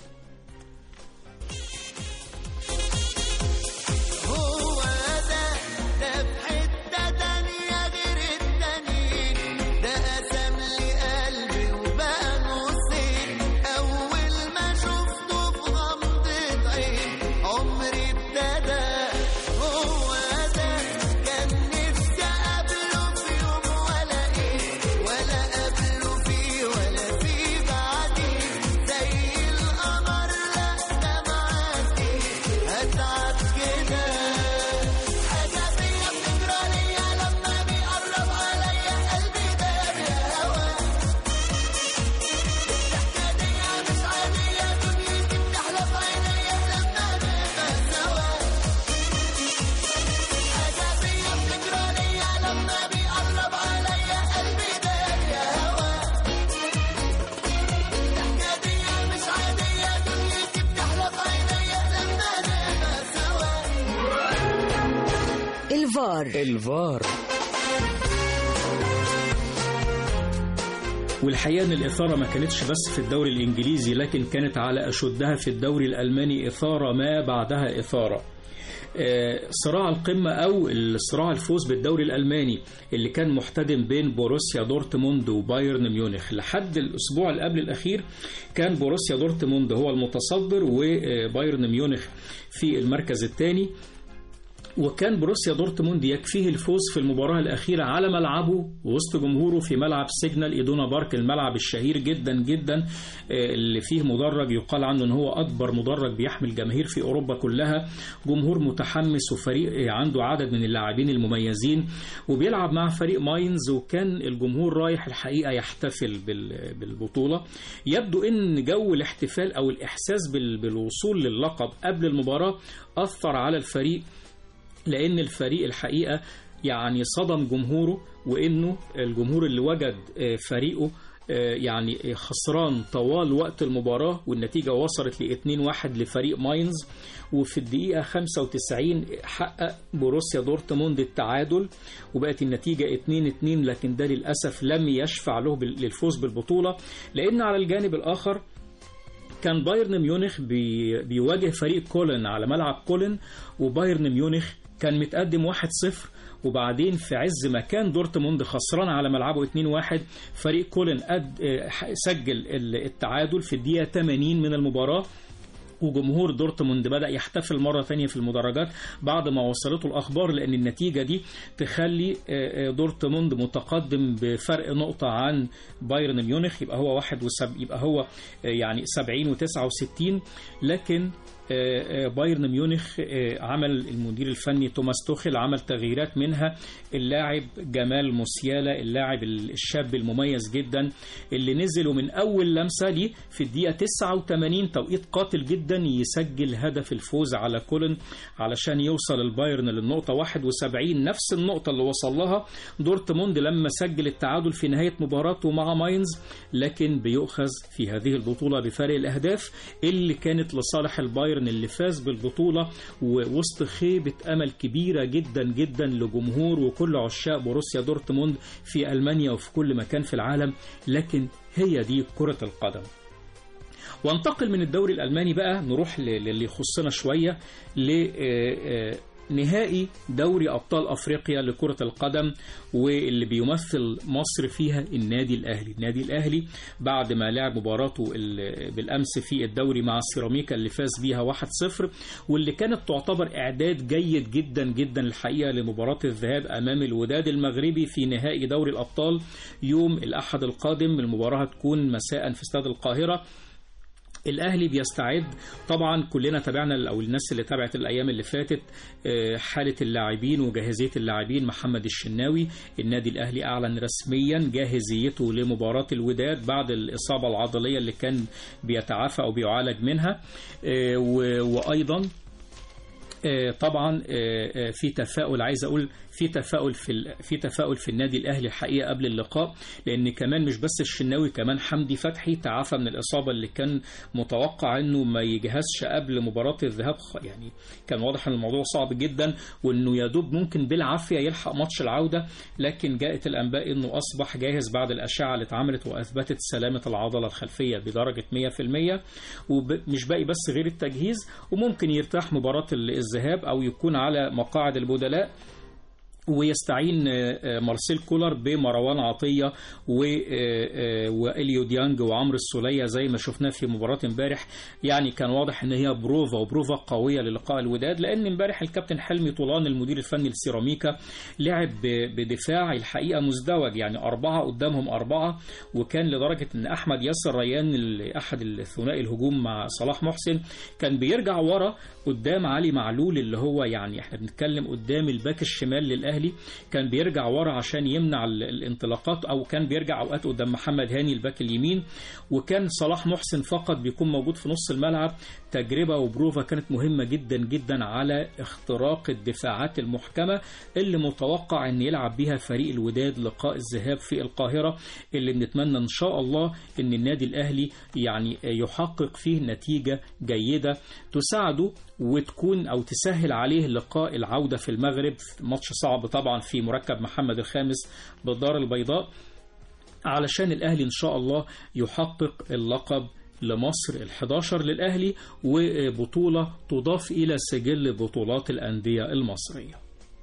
الفار. والحقيقة أن الإثارة ما كانتش بس في الدوري الإنجليزي، لكن كانت على أشدها في الدوري الألماني، إثارة ما بعدها إثارة. صراع القمة أو صراع الفوز بالدوري الألماني اللي كان محتدم بين بوروسيا دورتموند وبايرن ميونخ. لحد الأسبوع اللي قبل الأخير كان بوروسيا دورتموند هو المتصدر وبايرن ميونخ في المركز الثاني، وكان بروسيا دورتموند يكفيه الفوز في المباراة الأخيرة على ملعبه وسط جمهوره في ملعب سيجنال إيدونا بارك، الملعب الشهير جدا جدا اللي فيه مدرج يقال عنه أن هو أكبر مدرج بيحمل جماهير في أوروبا كلها، جمهور متحمس وفريق عنده عدد من اللاعبين المميزين، وبيلعب مع فريق ماينز، وكان الجمهور رايح الحقيقة يحتفل بالبطولة. يبدو أن جو الاحتفال أو الإحساس بالوصول للقب قبل المباراة أثر على الفريق، لأن الفريق الحقيقة يعني صدم جمهوره، وإنه الجمهور اللي وجد فريقه يعني خسران طوال وقت المباراة، والنتيجة وصلت ل2-1 لفريق ماينز، وفي الدقيقة 95 حقق بوروسيا دورتموند التعادل وبقت النتيجة 2-2، لكن ده للأسف لم يشفع له للفوز بالبطولة، لأن على الجانب الآخر كان بايرن ميونخ بيواجه فريق كولن على ملعب كولن، وبايرن ميونخ كان متقدم 1-0، وبعدين في عز ما كان دورتموند خسران على ملعبه 2-1 فريق كولن سجل التعادل في الدقيقة 80 من المباراة، وجمهور دورتموند بدأ يحتفل مرة ثانية في المدرجات بعد ما وصلته الأخبار، لأن النتيجة دي تخلي دورتموند متقدم بفرق نقطة عن بايرن ميونخ، يبقى هو يعني 70 و69. لكن بايرن ميونخ عمل المدير الفني توماس توخيل عمل تغييرات، منها اللاعب جمال موسيالا، اللاعب الشاب المميز جدا اللي نزل ومن أول لمسة ليه في الدقيقة 89 توقيت قاتل جدا يسجل هدف الفوز على كولن علشان يوصل البايرن للنقطة 71، نفس النقطة اللي وصل لها دورتموند لما سجل التعادل في نهاية مباراته مع ماينز، لكن بيؤخذ في هذه البطولة بفارق الأهداف اللي كانت لصالح البايرن اللي فاز بالبطولة، ووسط خيبة أمل كبيرة جدا جدا لجمهور وكل عشاق بروسيا دورتموند في ألمانيا وفي كل مكان في العالم. لكن هي دي كرة القدم. وانتقل من الدوري الألماني بقى نروح للي يخصنا شوية نهائي دوري أبطال أفريقيا لكرة القدم، واللي بيمثل مصر فيها النادي الأهلي. النادي الأهلي بعد ما لعب مباراته بالأمس في الدوري مع سيراميكا اللي فاز بيها 1-0، واللي كانت تعتبر إعداد جيد جدا جدا الحقيقة لمباراة الذهاب أمام الوداد المغربي في نهائي دوري الأبطال يوم الأحد القادم. المباراة هتكون مساء في استاد القاهرة. الأهلي بيستعد، طبعا كلنا تابعنا أو الناس اللي تابعت الأيام اللي فاتت حالة اللاعبين وجاهزية اللاعبين. محمد الشناوي النادي الأهلي أعلن رسميا جاهزيته لمباراة الوداد بعد الإصابة العضلية اللي كان بيتعافى أو بيعالج منها، وأيضا طبعا في تفاؤل، عايز أقول في تفاؤل في النادي الأهلي الحقيقة قبل اللقاء، لأن كمان مش بس الشناوي، كمان حمدي فتحي تعافى من الإصابة اللي كان متوقع أنه ما يجهزش قبل مباراة الذهاب. يعني كان واضح أن الموضوع صعب جدا وأنه يدوب ممكن بالعافية يلحق ماتش العودة، لكن جاءت الأنباء أنه أصبح جاهز بعد الأشعة اللي اتعملت وأثبتت سلامة العضلة الخلفية بدرجة 100%، ومش باقي بس غير التجهيز، وممكن يرتاح مباراة الذهاب أو يكون على مقاعد البدلاء ويستعين مارسيل كولر بمروان عطية وإليو ديانج وعمرو السولية زي ما شفناه في مباراة امبارح. يعني كان واضح ان هي بروفا قوية للقاء الوداد، لان امبارح الكابتن حلمي طولان المدير الفني لسيراميكا لعب بدفاع الحقيقة مزدوج، يعني 4 قدامهم 4، وكان لدرجة ان احمد ياسر ريان احد الثنائي الهجوم مع صلاح محسن كان بيرجع ورا قدام علي معلول اللي هو يعني احنا بنتكلم قدام الباك الشمال للأهلي، كان بيرجع ورا عشان يمنع الانطلاقات، او كان بيرجع اوقات قدام محمد هاني الباك اليمين، وكان صلاح محسن فقط بيكون موجود في نص الملعب. تجربة وبروفا كانت مهمة جدا جدا على اختراق الدفاعات المحكمة اللي متوقع ان يلعب بها فريق الوداد لقاء الذهاب في القاهرة، اللي بنتمنى ان شاء الله ان النادي الأهلي يعني يحقق فيه نتيجة جيدة تساعده وتكون أو تسهل عليه لقاء العودة في المغرب، ماتش صعب طبعا في مركب محمد الخامس بالدار البيضاء، علشان الأهلي إن شاء الله يحقق اللقب لمصر ال11 للأهلي، وبطولة تضاف إلى سجل بطولات الأندية المصرية.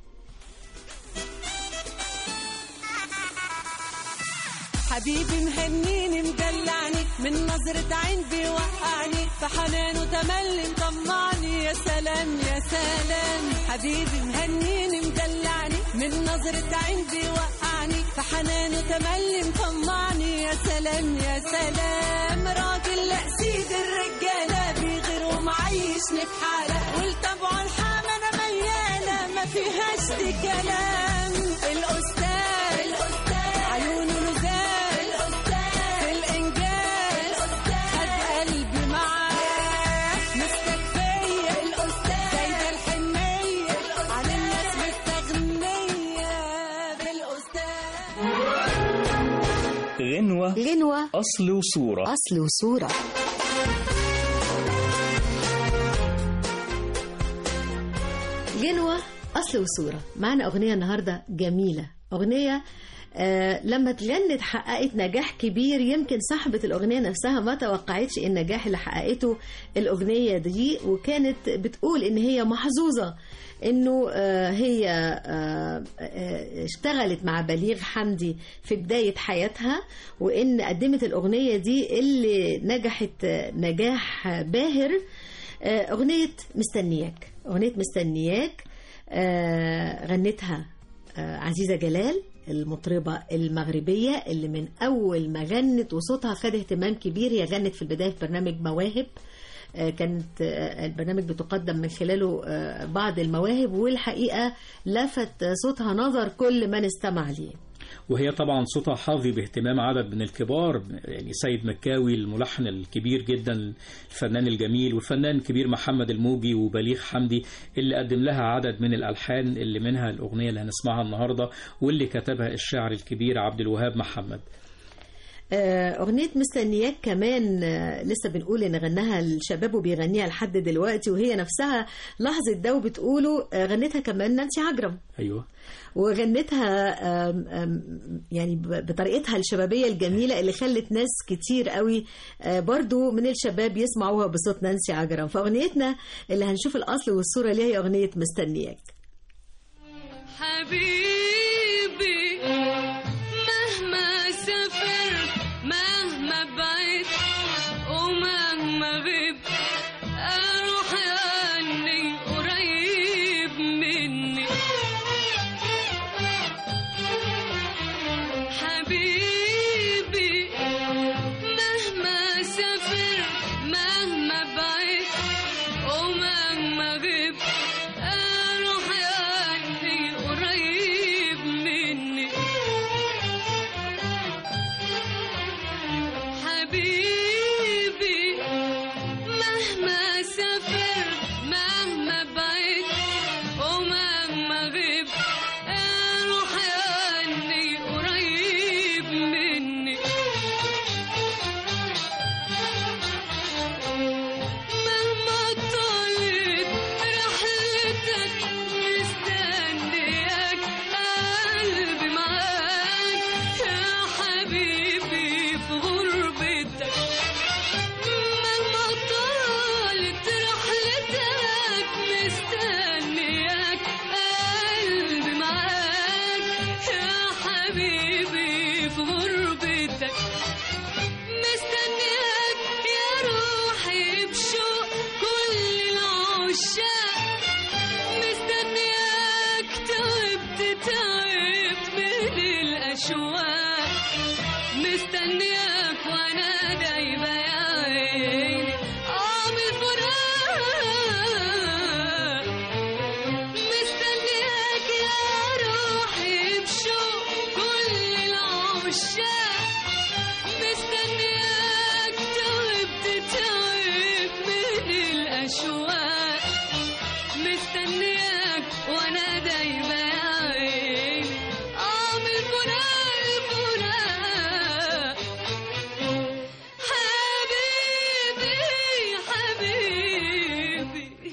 حبيبي مهنيني مدلعني من نظرة عين بيوقعني في حنانه تملي مطمعني، يا سلام يا سلام. حبيبي مهنيني مدلعني من نظرة عين بيوقعني في حنانه تملي مطمعني، يا سلام يا سلام. راجل لا سيد الرجالة بيغير ومعيشني في حالة، والطبع الحامة أنا ميالة ما فيهاش دي كلام. الأستاذ عيونه غنوة أصل وصورة. غنوة أصل وصورة. معنا أغنية النهاردة جميلة، أغنية لما اتغنت حققت نجاح كبير. يمكن صاحبة الأغنية نفسها ما توقعتش النجاح اللي حققته الأغنية دي، وكانت بتقول إن هي محظوظة إنه هي اشتغلت مع بليغ حمدي في بداية حياتها، وإن قدمت الأغنية دي اللي نجحت نجاح باهر. أغنية مستنياك غنتها عزيزة جلال المطربة المغربية اللي من أول ما غنت وصوتها خد اهتمام كبير. هي غنت في البداية في برنامج مواهب كانت البرنامج بتقدم من خلاله بعض المواهب، والحقيقة لفت صوتها نظر كل من استمع ليه. وهي طبعا صوتها حظي باهتمام عدد من الكبار، يعني سيد مكاوي الملحن الكبير جدا، الفنان الجميل والفنان الكبير محمد الموجي وبليغ حمدي، اللي قدم لها عدد من الألحان اللي منها الأغنية اللي هنسمعها النهاردة، واللي كتبها الشاعر الكبير عبد الوهاب محمد. أغنية مستنياك كمان لسه بنقول إن غناها الشباب وبيغنيها لحد دلوقتي، وهي نفسها لحظة ده وبتقوله غنتها كمان نانسي عجرم. أيوة، وغنتها يعني بطريقتها الشبابية الجميلة اللي خلت ناس كتير قوي برضو من الشباب يسمعوها بصوت نانسي عجرم. فأغنيتنا اللي هنشوف الأصل والصورة ليها هي أغنية مستنياك. حبيبي مهما سافرت مهما بعيد ومهما غبت أروح عني قريب مني. حبيبي مهما سافرت مهما بعيد ومهما غبت أروح عني قريب مني. حبيبي مهما سافرت مهما بعيد ومهما غبت أروح عني قريب مني. مهما طالت رحلتك مستنياك قلبي معاك يا حبيبي في غربتك. مهما طالت رحلتك مستنياك قلبي معاك يا حبيبي في غربتك. مستنياك يا روحي بشوق كل العشاق. مستنياك تعبت من الأشواق. مستنياك وانا دايبة يا عيني من الفراق. مستنياك يا روحي بشوق كل العشاق. مستنياك تعبت من الأشواق. مستنياك وانا دايبة يا عيني من الفراق. حبيبي حبيبي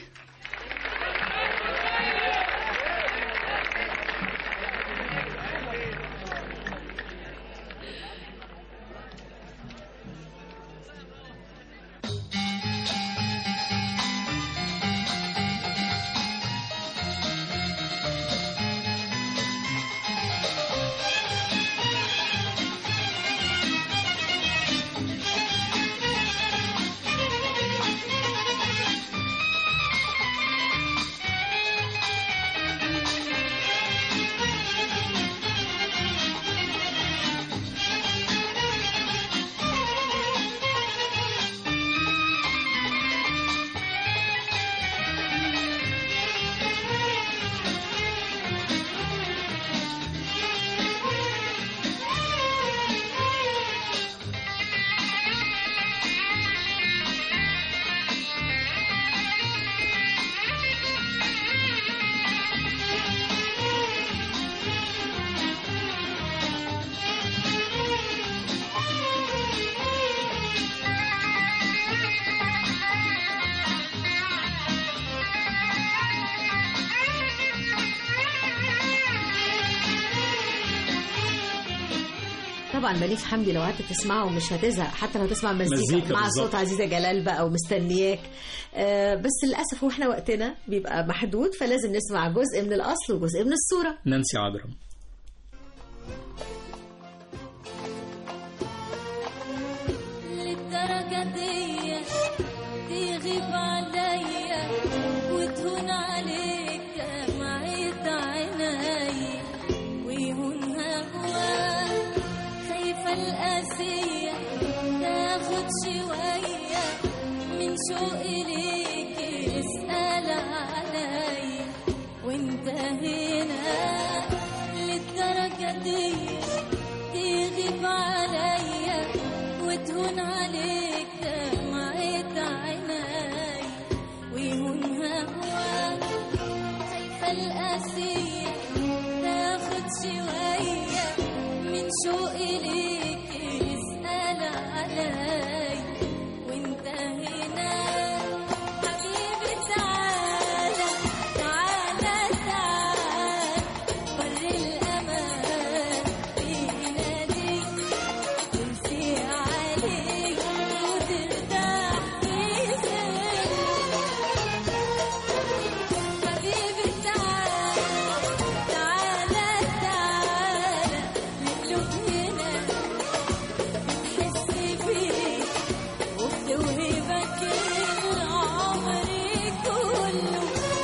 طبعا بليغ حمدي لو قعدت تسمعه مش هتزهق، حتى لو تسمع مزيكا مع بالظبط. صوت عزيزة جلال بقى ومستنياك. بس للأسف واحنا وقتنا بيبقى محدود، فلازم نسمع جزء من الأصل وجزء من الصورة. نانسي عجرم. للدرجة دي تغيب عليا وتهون عليك دمعة عيني ويهون هواك. خايفة القاسية تاخد شوية من شوقي ليك اسأل عليا وانت هنا للدرجة دي تغيب عليا وتهون عليك دمعة عيني ويهون هواك خايفة القاسية تاخد شوية من شوقي ليك اسأل عليا وانت هنا حبيبي تعالى تعالى تعالى بر الأمان بيناديك تمسي عليك وترتاح في ظل حبيبي تعالى تعالى تعالى نقلب هنا بتحس بيك وبتوهبك العمر كله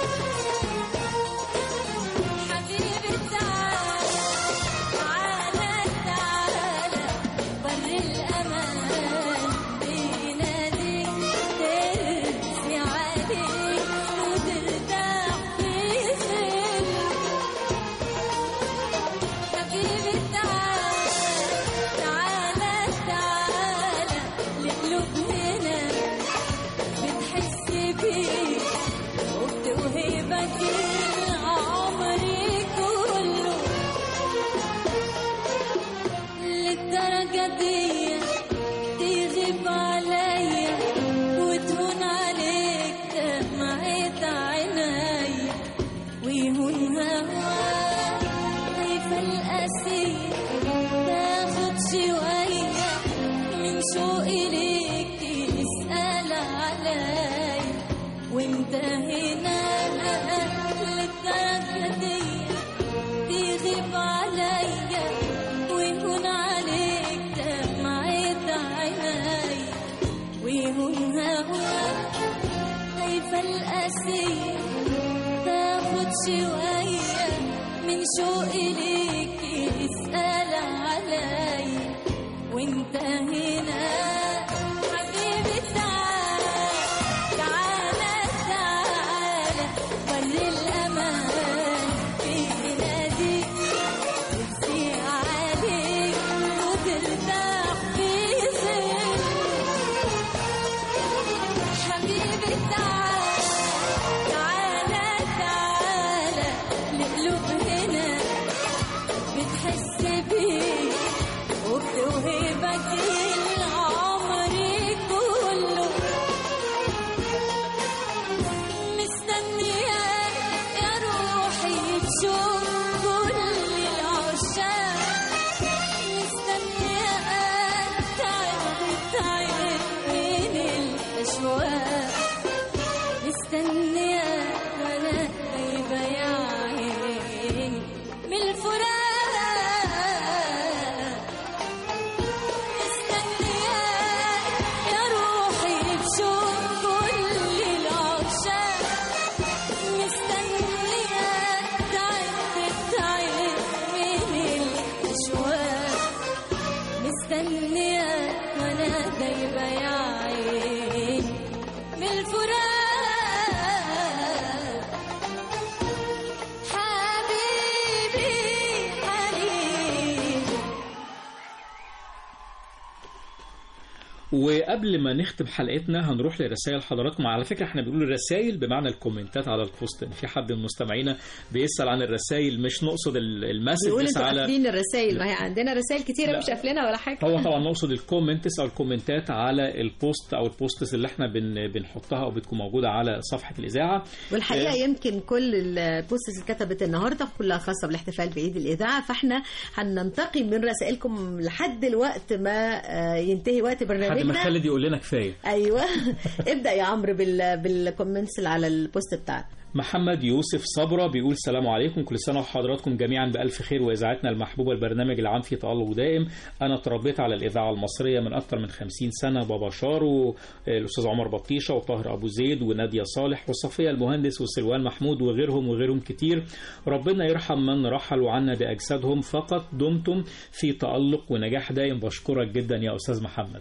حبيبي تعالى تعالى تعالى بر الأمان بيناديك ترسي عليك وترتاح في ظل حبيبي تعالى تعالى تعالى لقلوب هنا بتحس بيك وبتوهبك العمر كله للدرجة دي تغيب عليا وتهون عليك دمعة عيني ويهون هواك خايفة القاسية تاخد شوية من شوقي ليك اسأل عليا وانت هنا للدرجة دي تغيب عليا ويهون عليك دمعة عيني ويهون هواك خايفة القاسية تاخد شوية من شوقي ليك اسأل عليا وانت هنا حبيبي تعالى تعالى تعالى بر الأمان بيناديك تمسي عليك وترتاح في ظل حبيبي تعالى تعالى تعالى لقلوب هنا بتحس بيك وبتوهبك العمر كله مستنياك يا روحي تشوف كل العشاق مستنياك تعب من الأشواق مستنياك وانا غايبة يا عيني من الفراق مستنياك يا روحي تشوف كل العشاق مستنياك تعب من الأشواق مستنياك وانا غايبة يا عيني من الفراق حبيبي حبيبي وقبل ما نختم حلقتنا هنروح لرسائل حضراتكم. على فكرة احنا بنقول الرسائل بمعنى الكومنتات على البوست. في حد من مستمعينا بيسأل عن الرسائل، مش نقصد المسج بيقول بس انتوا على قافلين الرسائل، ما هي عندنا رسائل كتيرة لا. مش قافلينها ولا حاجة. هو طبعا نقصد الكومنتس او الكومنتات على البوست او البوستس اللي احنا بنحطها او بتكون موجودة على صفحة الإذاعة. والحقيقة يمكن كل البوستس اللي كتبت النهاردة كلها خاصة بالاحتفال بعيد الإذاعة، فاحنا هننتقي من رسائلكم لحد الوقت ما ينتهي وقت برنامجنا. حد ما خالد يقول لنا كفاية. ايوه ابدأ يا عمرو بالكومنتس اللي على البوست بتاعك. محمد يوسف صبرة بيقول السلام عليكم، كل سنة وحضراتكم جميعا بألف خير وإذاعتنا المحبوبة البرنامج العام في تألق دائم. أنا تربيت على الإذاعة المصرية من أكثر من 50 سنة، بابا شارو، الأستاذ عمر بطيشة وطاهر أبو زيد ونادية صالح وصفية المهندس وسلوان محمود وغيرهم كتير. ربنا يرحم من رحلوا عنا بأجسادهم، فقط دمتم في تألق ونجاح دائم. بشكرك جدا يا أستاذ محمد.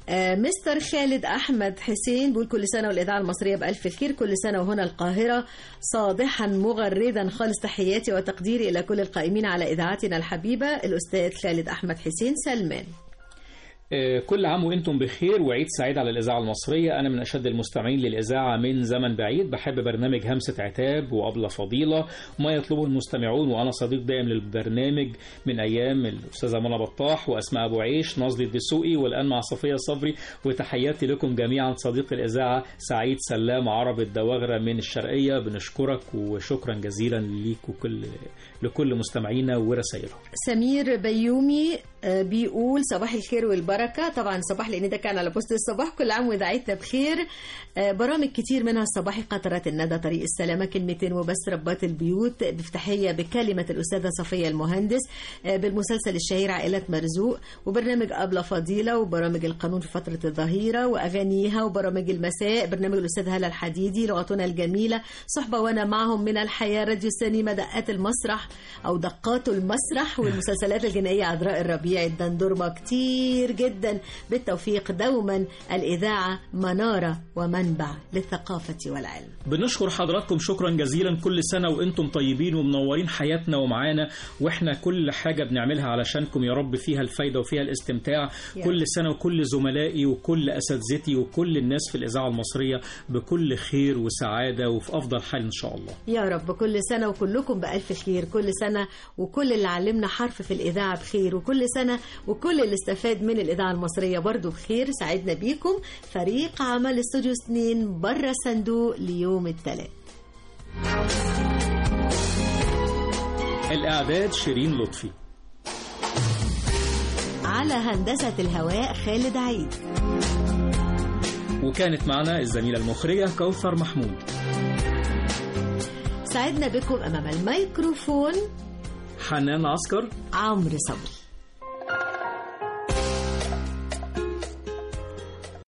مستر خالد أحمد حسين بيقول كل سنة والإذاعة المصرية بألف الخير، كل سنة وهنا القاهرة صادحا مغردا، خالص تحياتي وتقديري إلى كل القائمين على إذاعتنا الحبيبة. الأستاذ خالد أحمد حسين سلمان. كل عام وانتم بخير وعيد سعيد على الإذاعة المصرية. أنا من أشد المستمعين للإذاعة من زمن بعيد، بحب برنامج همسة عتاب وأبلة فضيلة وما يطلبه المستمعون، وأنا صديق دائم للبرنامج من أيام الأستاذة منى بطاح وأسماء أبو عيش ناصر الدسوقي، والآن مع صفية صبري. وتحياتي لكم جميعا صديق الإذاعة سعيد سلام عرب الدواغرة من الشرقية. بنشكرك وشكرا جزيلا ليك لكل مستمعينا ورسائلهم. سمير بيومي بيقول صباح الخير والبركة. طبعا صباح لأن ده كان على بوست الصباح. كل عام وإذاعتنا بخير. برامج كتير منها الصباحي قطرات الندى، طريق السلامة، كلمتين وبس، ربات البيوت، بافتتاحية بكلمة الأستاذة صفية المهندس، بالمسلسل الشهير عائلة مرزوق، وبرنامج أبلة فضيلة، وبرامج القانون في فترة الظهيرة وأغانيها، وبرامج المساء، برنامج الأستاذ هلا الحديدي، لغتنا الجميلة، صحبة وأنا معهم، من الحياة، راديو السينما، دقات المسرح أو دقات المسرح، والمسلسلات الجنائية، عذراء الربيع، الدندورما. كتير جدا. بالتوفيق دوما. الإذاعة منارة ومنبع للثقافة والعلم. بنشكر حضراتكم شكرا جزيلا. كل سنة وانتم طيبين ومنورين حياتنا ومعانا، واحنا كل حاجة بنعملها علشانكم يا رب فيها الفايدة وفيها الاستمتاع. كل سنة وكل زملائي وكل أساتذتي وكل الناس في الإذاعة المصرية بكل خير وسعادة وفي أفضل حال إن شاء الله يا رب. كل سنة وكلكم بألف خير، كل سنة وكل اللي علمنا حرف في الإذاعة بخير، وكل سنة وكل اللي استفاد من الإذاعة المصرية برضو بخير. سعدنا بيكم. فريق عمل استوديو 2 بره الصندوق ليوم الثلاث. الإعداد شيرين لطفي، على هندسة الهواء خالد عيد، وكانت معنا الزميلة المخرجة كوثر محمود. سعدنا بكم أمام الميكروفون حنان عسكر، عمرو صبري.